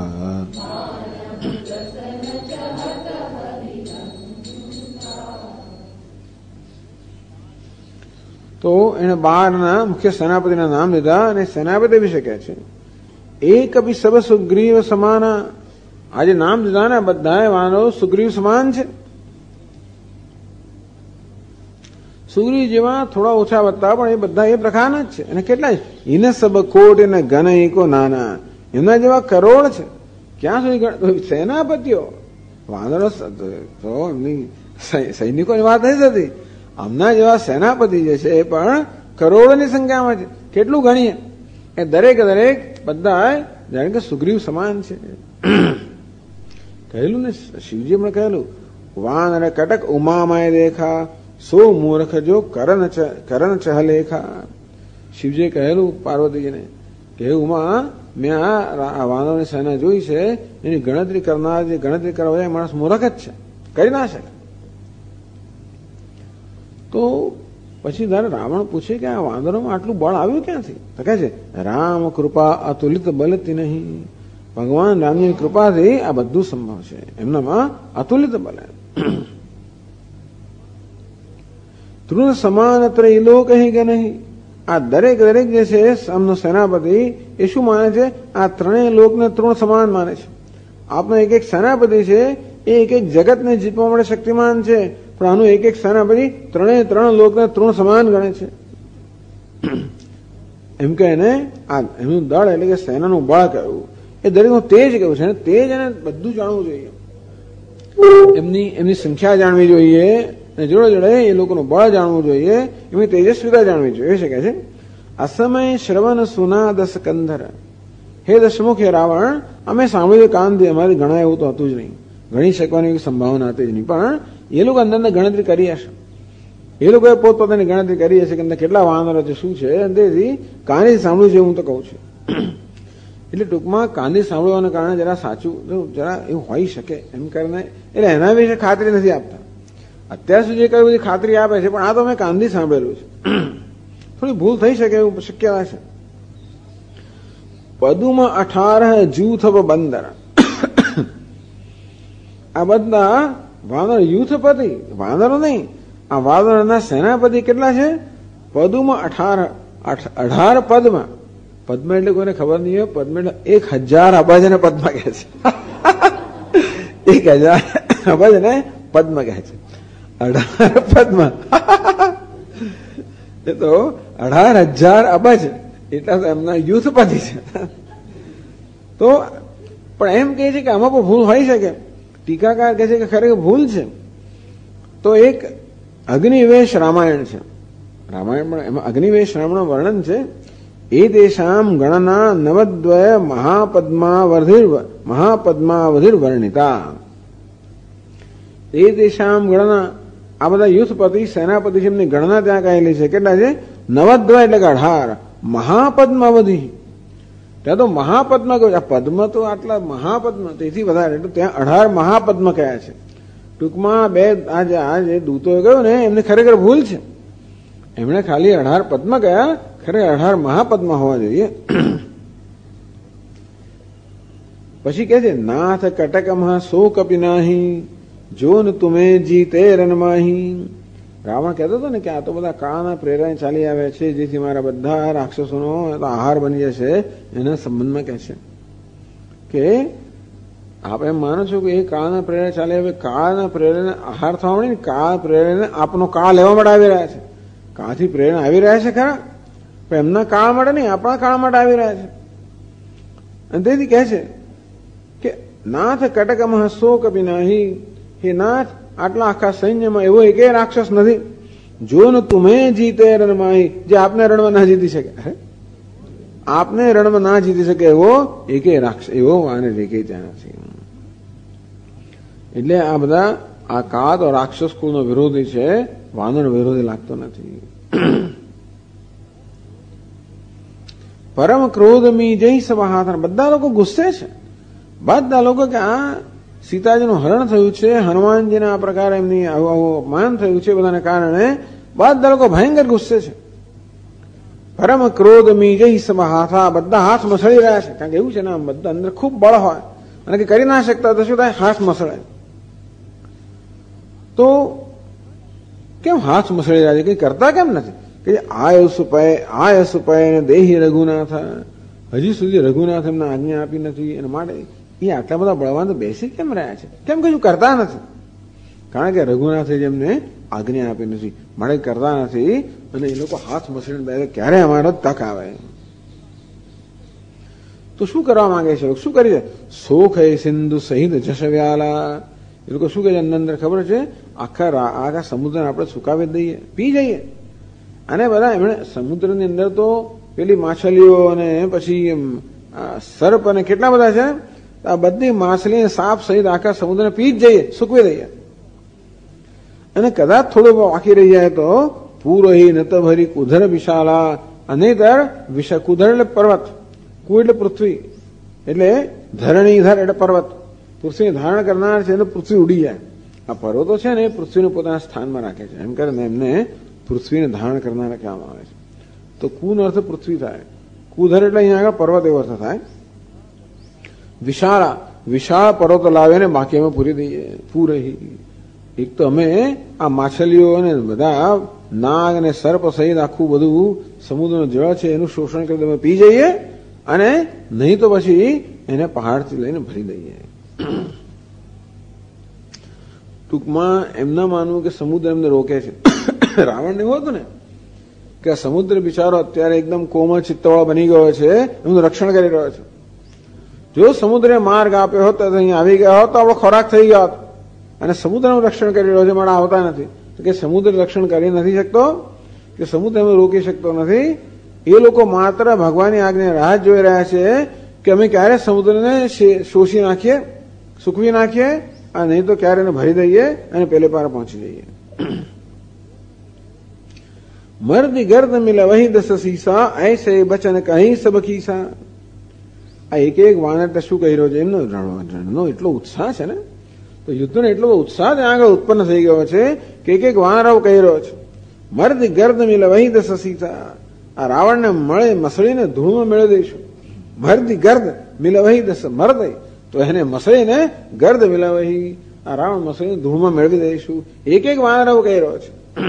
તો એને 12 મુખ્ય સેનાપતિના નામ લીધા અને સેનાપતિ વિશે કહે છે એક અભી સબ સુગ્રીવ સમાના. આજે નામ લીધા ને બધા વાનરો સુગ્રીવ સમાન છે. સુગ્રીવ જેવા થોડા ઓછા વધતા પણ એ બધા એ પ્રકારના જ છે. અને કેટલા ઇને સબ કોટ એને ઘન એકો નાના, એમના જેવા કરોડ છે. ક્યાં સુધી સેનાપતિઓ વાનરો તો એમની સૈનિકોની વાત નથી થતી. આમના જેવા સેનાપતિ જે છે એ પણ કરોડોની સંખ્યામાં છે. કેટલું ગણીએ એ દરેક બધા જાણે કે સુગ્રીવ સમાન છે. કહેલું ને શિવજી પણ કહેલું વાન અને કટક ઉમામાય દેખા, સો મૂર્ખ જો કરણ ચહલેખા. શિવજીએ કહેલું પાર્વતીજીને કે ઉમા મેં આ વાનરોની સેના જોઈ છે, એની ગણતરી કરનાર જે ગણતરી કરવા જાય માણસ મૂર્ખ જ છે, કરી ના શકે. તો પછી જયારે રાવણ પૂછે કે આ વાંદરોમાં આટલું બળ આવ્યું ક્યાંથી, તો કહે છે રામ કૃપા અતુલિત બલથી નહીં. ભગવાન રામની કૃપાથી આ બધું સંભવ છે, એમનામાં અતુલિત બલ. તૃણ સમાન ત્રૈલોક કે નહીં. આ દરેક જે છે એમનો સેનાપતિ એ શું માને છે? આ ત્રણેય લોકને તૃણ સમાન માને છે. આપનો એક સેનાપતિ છે એ એક જગતને જીતવા માટે શક્તિમાન છે, પણ આનું એક સેનાપતિ ત્રણ લોકને તૃણ સમાન ગણે છે. એમ કે એને આ એમનું દળ એટલે કે સેનાનું બળ કહ્યું, એ દરેકનું તેજ કહ્યું છે. તેજ એને બધું જાણવું જોઈએ. એમની સંખ્યા જાણવી જોઈએ અને જોડે જોડે એ લોકોનું બળ જાણવું જોઈએ, એમની તેજસ્વીતા જાણવી જોઈએ. શકે છે અસમય શ્રવણ સુનાદ સ્કંધર. હે દશમુખે રાવણ, અમે સાંભળ્યું કાનથી, અમારી ગણા એવું તો હતું જ નહીં, ગણી શકવાની સંભાવના હતી જ નહીં. પણ એ લોકો અંદર ગણતરી કરી હશે, એ લોકોએ પોતપોતાની ગણતરી કરી હશે કે અંદર કેટલા વાનરો છે, શું છે. તેથી કાનથી સાંભળ્યું છે હું તો કહું છું. એટલે ટૂંકમાં કાનથી સાંભળવાના કારણે જરા સાચું જરા એવું હોઈ શકે એમ કરીને એટલે એના વિશે ખાતરી નથી આપતા. અત્યાર સુધી કઈ બધી ખાતરી આપે છે, પણ આ તો મેં કાનથી સાંભળેલું છે. થોડી ભૂલ થઈ શકે એવું શક્યતા છે. પદુમ 18 જૂથ બંદર. આ બધા વાનર યુથપતિ, વાનરો નહીં, આ વાનરના સેનાપતિ કેટલા છે? પદુમ 18 પદમાં. પદ્મ એટલે કોઈને ખબર નહીં હોય, પદ્મ એટલે 1000 અબજને પદ્મ કહે છે. 1000 અબજને પદ્મ કહે છે. 18 પદ્મ એ તો 18,000 અબજ એટલા તો એમના યુથપતિ છે. તો પણ એમ કહે છે કે આમાં પણ ભૂલ હોઈ શકે. ટીકાકાર કહે છે કે ખરેખર ભૂલ છે. તો એક અગ્નિવેશ રામાયણ છે, રામાયણ પણ એમાં અગ્નિવેશ રામનું વર્ણન છે. એ દેશામ ગણના નવદ્વય મહાપદ્માવધિર વર્ણિતા. એ દેશામ ગણના, આ બધા યુથપતિ સેનાપતિ છે, એમની ગણના ત્યાં કહેલી છે. કેટલા છે? નવદ્વય એટલે કે 18. મહાપદ્માવધિ, ત્યાં તો મહાપદ્મ કહ્યું. આ પદ્મ તો આટલા મહાપદ્મ તેથી વધારે, એટલે ત્યાં 18 મહાપદ્મ કયા છે. ટૂંકમાં આ જે દૂતોએ કહ્યું ને એમને ખરેખર ભૂલ છે. એમણે ખાલી 18 પદ્મ કયા, ખરેખર 18 મહાપદ્મ હોવા જોઈએ. પછી કે છે નાથ કટકમાં શોક પિનાહી જોન તુમે જીતે રનમાહી. રાવણ કહેતો હતો ને કે આ તો બધા કાળના પ્રેરણા ચાલી આવે છે, જેથી મારા બધા રાક્ષસોનો આહાર બની જશે. એના સંબંધમાં કહે છે કે આપ એમ માનો છો કે એ કાળના પ્રેરણા ચાલી આવે, કાળના પ્રેરણા આહાર થવા મળે ને, કાળ પ્રેરણા આપનો કાળ લેવા માટે આવી રહ્યા છે. કાળથી પ્રેરણા આવી રહ્યા છે ખરા, પણ એમના કાળ માટે નહીં, આપણા કાળ માટે આવી રહ્યા છે. અને તેથી કહે છે કે નાથ કટકમાં શોક પિનાહી. હે નાથ, આટલા આખા સૈન્યમાં એવો એક રાક્ષસ નથી જો ને તુમે જીતે રણમાહી, જે આપને રણમાં ના જીતી શકે. આપને રણમાં ના જીતી શકે એવો એક રાક્ષસ, એવો વાનર એક ત્યાં નથી. એટલે આ બધા આ કાળ તો રાક્ષસ કુળનો વિરોધી છે, વાનર વિરોધી લાગતો નથી. પરમ ક્રોધ મી જય સભાથન. બધા લોકો ગુસ્સે છે, બધા લોકો કે આ સીતાજીનું હરણ થયું છે, હનુમાનજીના આ પ્રકારે એમની આવું અપમાન થયું છે, બધાને કારણે બધા લોકો ભયંકર ગુસ્સે છે. પરમ ક્રોધ મી જય સભાથા. બધા હાથ મસળી રહ્યા છે, કારણ કે એવું છે ને બધા અંદર ખૂબ બળ હોય અને કે કરી ના શકતા તો શું થાય, હાથ મસળે. તો કેમ હાથ મસળી રહ્યા છે, કઈ કરતા કેમ નથી? કે આય સુપાય દેહી રઘુનાથ. હજી સુધી રઘુનાથ એમને આજ્ઞા આપી નથી, એના માટે એ આટલા બધા બળવાન તો બેસી કેમ રહ્યા છે, કેમ કશું કરતા નથી? કારણ કે રઘુનાથે જેમને આજ્ઞા આપી નથી, માટે કરતા નથી. અને એ લોકો હાથ મસળીને બેસે, ક્યારે અમારો તક આવે. તો શું કરવા માંગે છે, શું કરી છે? શોખ હે સિંધુ સહિત જશવ્યાલા. એ લોકો શું કહે છે અંદર ખબર છે? આખા સમુદ્રને આપણે સુકાવી દઈએ, પી જઈએ. અને બધા એમણે સમુદ્રની અંદર તો પેલી માછલીઓ અને પછી સર્પ અને કેટલા બધા છે, આ બધી માછલી સાપ સહિત આખા સમુદ્રને પી જ જઈએ, સૂકવી દઈએ. અને કદાચ થોડું બાકી રહી જાય તો પૂરહી નતભરી કુધર વિશાલા. અનેતર કુધર એટલે પર્વત, કુ એટલે પૃથ્વી, એટલે ધરણીધર એટલે પર્વત. પૃથ્વીને ધારણ કરનાર છે એટલે પૃથ્વી ઉડી જાય. આ પર્વતો છે ને એ પૃથ્વીને પોતાના સ્થાનમાં રાખે છે, એમ કરીને એમને પૃથ્વીને ધારણ કરનારા કહેવામાં આવે છે. તો કુનો અર્થ પૃથ્વી થાય, કુધર એટલે અહીંયા આગળ પર્વત એવો અર્થ થાય. વિશાળ પર્વતો લાવીને બાકીમાં પૂરી દઈએ. પૂરહી, એક તો અમે આ માછલીઓ અને બધા નાગ અને સર્પ સહિત આખું બધું સમુદ્રનું જળ છે એનું શોષણ કરી તમે પી જઈએ, અને નહીં તો પછી એને પહાડથી લઈને ભરી દઈએ. ટૂંકમાં એમના માનવું કે સમુદ્ર એમને રોકે છે. રાવણ એવું હતું ને કે સમુદ્ર બિચારો અત્યારે એકદમ કોમળ ચિત્તવાળો બની ગયો છે, એમનું રક્ષણ કરી રહ્યો છે. જો સમુદ્રે માર્ગ આપ્યો હોત તો અહીંયા આવી ગયા હોત તો આપણો ખોરાક થઈ ગયો હોત. અને સમુદ્રનું રક્ષણ કરી રહ્યો છે, મારા આવતા નથી. તો કે સમુદ્ર રક્ષણ કરી નથી શકતો, કે સમુદ્ર અમે રોકી શકતો નથી. એ લોકો માત્ર ભગવાનની આજ્ઞા રાહ જોઈ રહ્યા છે કે અમે ક્યારે સમુદ્રને શોષી નાખીએ, સૂકવી નાખીએ, અને નહીં તો ક્યારે એને ભરી દઈએ અને પેલે પાર પહોંચી જઈએ. મર્દ ગર્દ મિલા વહી 10 સીસા, ऐसे बचन कहीं सब खीसा. આ એક એક વાનર શું કહી રહ્યો છે, એમનો રણનો એટલો ઉત્સાહ છે ને, તો યુદ્ધનો એટલો ઉત્સાહ ત્યાં આગળ ઉત્પન્ન થઈ ગયો છે કે એક વાનર આવું કહી રહ્યો છે. મર્દ ગર્દ મિલા વહી 10 સીસા, આ રાવણને મળે મસળીને ધૂળમાં મેળવી દઈશું. મર્દ ગર્દ મિલા વહી 10, મર્દ તો એને મસળીને ગર્દ મિલા વહી, આ રાવણ મસળીને ધૂળમાં મેળવી દઈશું. એક એક વાનર આવું કહી રહ્યો છે.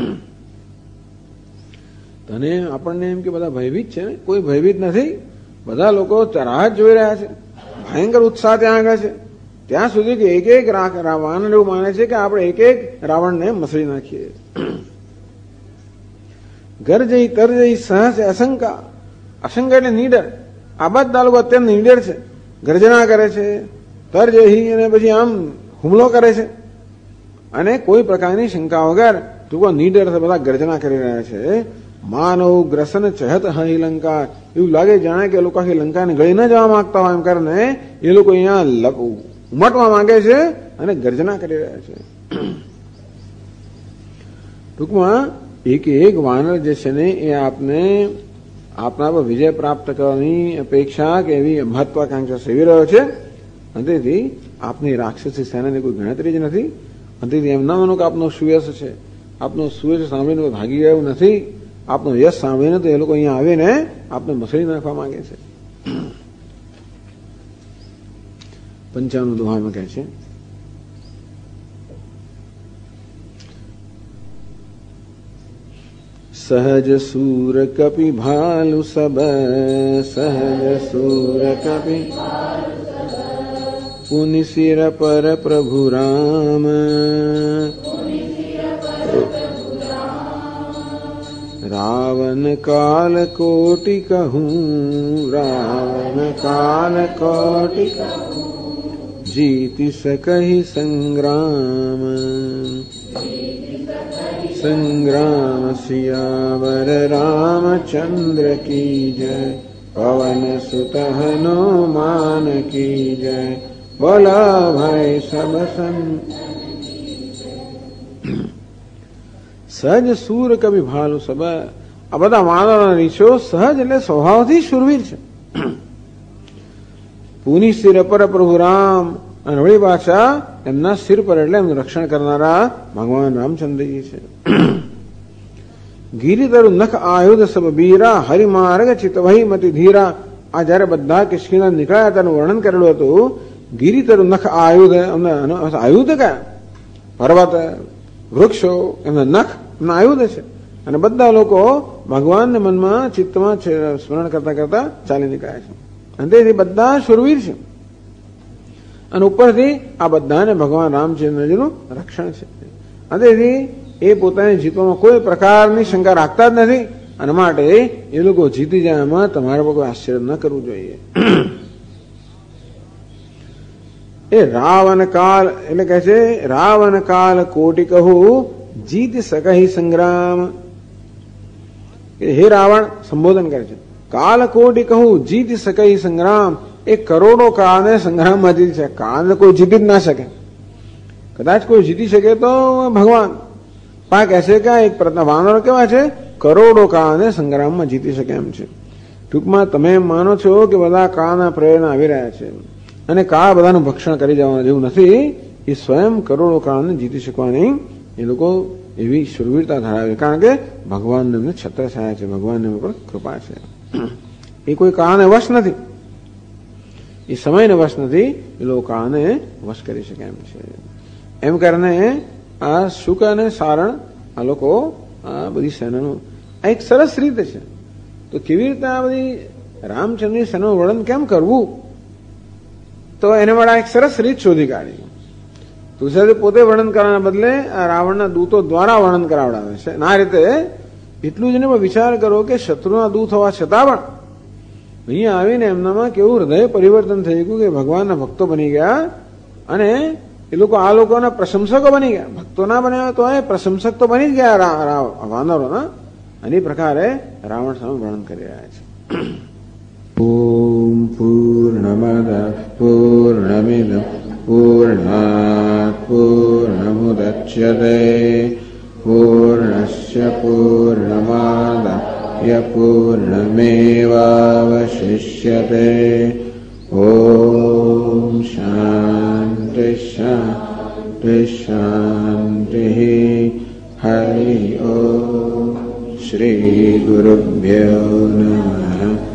તને આપણને એમ કે બધા ભયભીત છે ને, કોઈ ભયભીત નથી. બધા લોકો રાહ જોઈ રહ્યા છે, ભયંકર ઉત્સાહ ત્યાં આગળ છે. ત્યાં સુધી કે એક એક વાનર એવું માને છે કે આપણે એક એક રાવણને મસળી નાખીએ. ગરજઈ તરજઈ સહજ અશંકા, અશંકા એટલે નીડર. આ બધા લોકો અત્યંત નીડર છે, ગર્જના કરે છે, તરજઈ અને પછી આમ હુમલો કરે છે, અને કોઈ પ્રકારની શંકા વગર ટૂંકો નીડર બધા ગર્જના કરી રહ્યા છે. માનવ ગ્રસન ચહત હઈ લંકા, એવું લાગે જાણે કે લોકો આખી લંકાને ગળી ન જવા માંગતા હોય એમ કરીને એ લોકો અહીંયા ઉમટવા માંગે છે અને ગર્જના કરી રહ્યા છે. ટૂંકમાં એક વાનર જે છે ને એ આપને આપના પર વિજય પ્રાપ્ત કરવાની અપેક્ષા કે એવી મહત્વાકાંક્ષા સેવી રહ્યો છે. અંતેથી આપની રાક્ષસી સેનાની કોઈ ગણતરી જ નથી. અંતેથી એમ ના માનો કે આપનો સુયશ છે, આપનો સુયશ સાંભળીને ભાગી ગયું નથી. આપનો યશ સાંભળીને તો એ લોકો અહીંયા આવીને આપને મસળી નાખવા માંગે છે. 55 દોહામાં કહે છે, સહજ સૂર કપિ ભાલુ સબ, સહજ સૂર કપિ પુનિ સિર પર પ્રભુ રામ, रावण काल कोटि कहूं, रावण काल कोटि जीति सकहि संग्राम, संग्राम सियावर रामचंद्र की जय, पवन सुत हनुमान की जय, बोला भाई सब सं. સહજ સૂર કવિ ભાલુ સબ, આ બધા વાનરોના રીછો સહજ એટલે સ્વભાવથી શૂરવીર છે. પુનિ સિર પર પ્રભુ રામ, અને વળી પાછા એમના સિર પર એટલે એમનું રક્ષણ કરનારા ભગવાન રામચંદ્રજી છે. ગિરિતરુ નખ આયુધ સબ બીરા, હરિમાર્ગ ચિત વહી મતિ ધીરા. આ જયારે બધા કિષ્કિંધા નીકળ્યા તેનું વર્ણન કરેલું હતું. ગિરિતરુ નખ આયુધ, આયુધ કયા? પર્વત, વૃક્ષો, એમના નખ એમના આયુધ છે. અને બધા લોકો ભગવાનને મનમાં ચિત્તમાં સ્મરણ કરતા કરતા ચાલી નીકળ્યા છે. અને તેથી બધા શુરવીર છે. અને ઉપરથી આ બધાને ભગવાન રામચંદ્રજીનું રક્ષણ છે. અને તેથી એ પોતાને જીતવામાં કોઈ પ્રકારની શંકા રાખતા જ નથી. અને માટે એ લોકો જીતી જાય એમાં તમારે પર કોઈ આશ્ચર્ય ન કરવું જોઈએ. એ રાવણ કાલ એટલે કહે છે, રાવણ કાલ કોટી કહું જીત શકહી સંગ્રામ. હે રાવણ સંબોધન કરે છે, કાલ કોટી કહું જીત શકહી સંગ્રામ. એ કરોડો કાળને સંગ્રામમાં જીતી છે. કાળને કોઈ જીતી જ ના શકે. કદાચ કોઈ જીતી શકે તો ભગવાન. પા કહે છે કે એક વાનરો કેવા છે, કરોડો કાળને સંગ્રામમાં જીતી શકે એમ છે. ટૂંકમાં તમે માનો છો કે બધા કાળના પ્રેરણા આવી રહ્યા છે અને કાળ બધાનું ભક્ષણ કરી જવાનું જેવું નથી. એ સ્વયં કરોડો કાળને જીતી શકવાની એ લોકો એવી શુરવીરતા ધરાવે, કારણ કે ભગવાનને એમને છત્રછાયા છે, ભગવાનને એમની પર કૃપા છે. એ કોઈ કાળને વશ નથી, એ સમયને વશ નથી. એ લોકો કાળને વશ કરી શકે એમ છે. એમ કરીને આ શુક અને સારણ આ લોકો આ બધી સેનાનું આ એક સરસ રીત છે. તો કેવી રીતે આ બધી રામચંદ્રની સેનાનું વર્ણન કેમ કરવું, તો એને માટે એક સરસ રીત શોધી કાઢી. તુલસીદાસ પોતે વર્ણન કરવાના બદલે આ રાવણના દૂતો દ્વારા વર્ણન કરાવડાવે છે. આ રીતે એટલું જ ને વિચાર કરો કે શત્રુના દૂત હોવા છતાં પણ અહીંયા આવીને એમનામાં કેવું હૃદય પરિવર્તન થઈ ગયું કે ભગવાનના ભક્તો બની ગયા અને એ એ લોકો આ લોકોના પ્રશંસકો બની ગયા. ભક્તો ના બન્યા તો એ પ્રશંસક તો બની જ ગયા વાનરોના. અને પ્રકારે રાવણ સામે વર્ણન કરી રહ્યા છે. ઓમ પૂર્ણમદ પૂર્ણમિદં પૂર્ણાત પૂર્ણમુદચ્યતે પૂર્ણસ્ય પૂર્ણમાદાય પૂર્ણમેવાવશિષ્યતે. ઓમ શાંતિ શાંતિ શાંતિ. હરિ ઓમ. શ્રી ગુરુભ્યો નમઃ.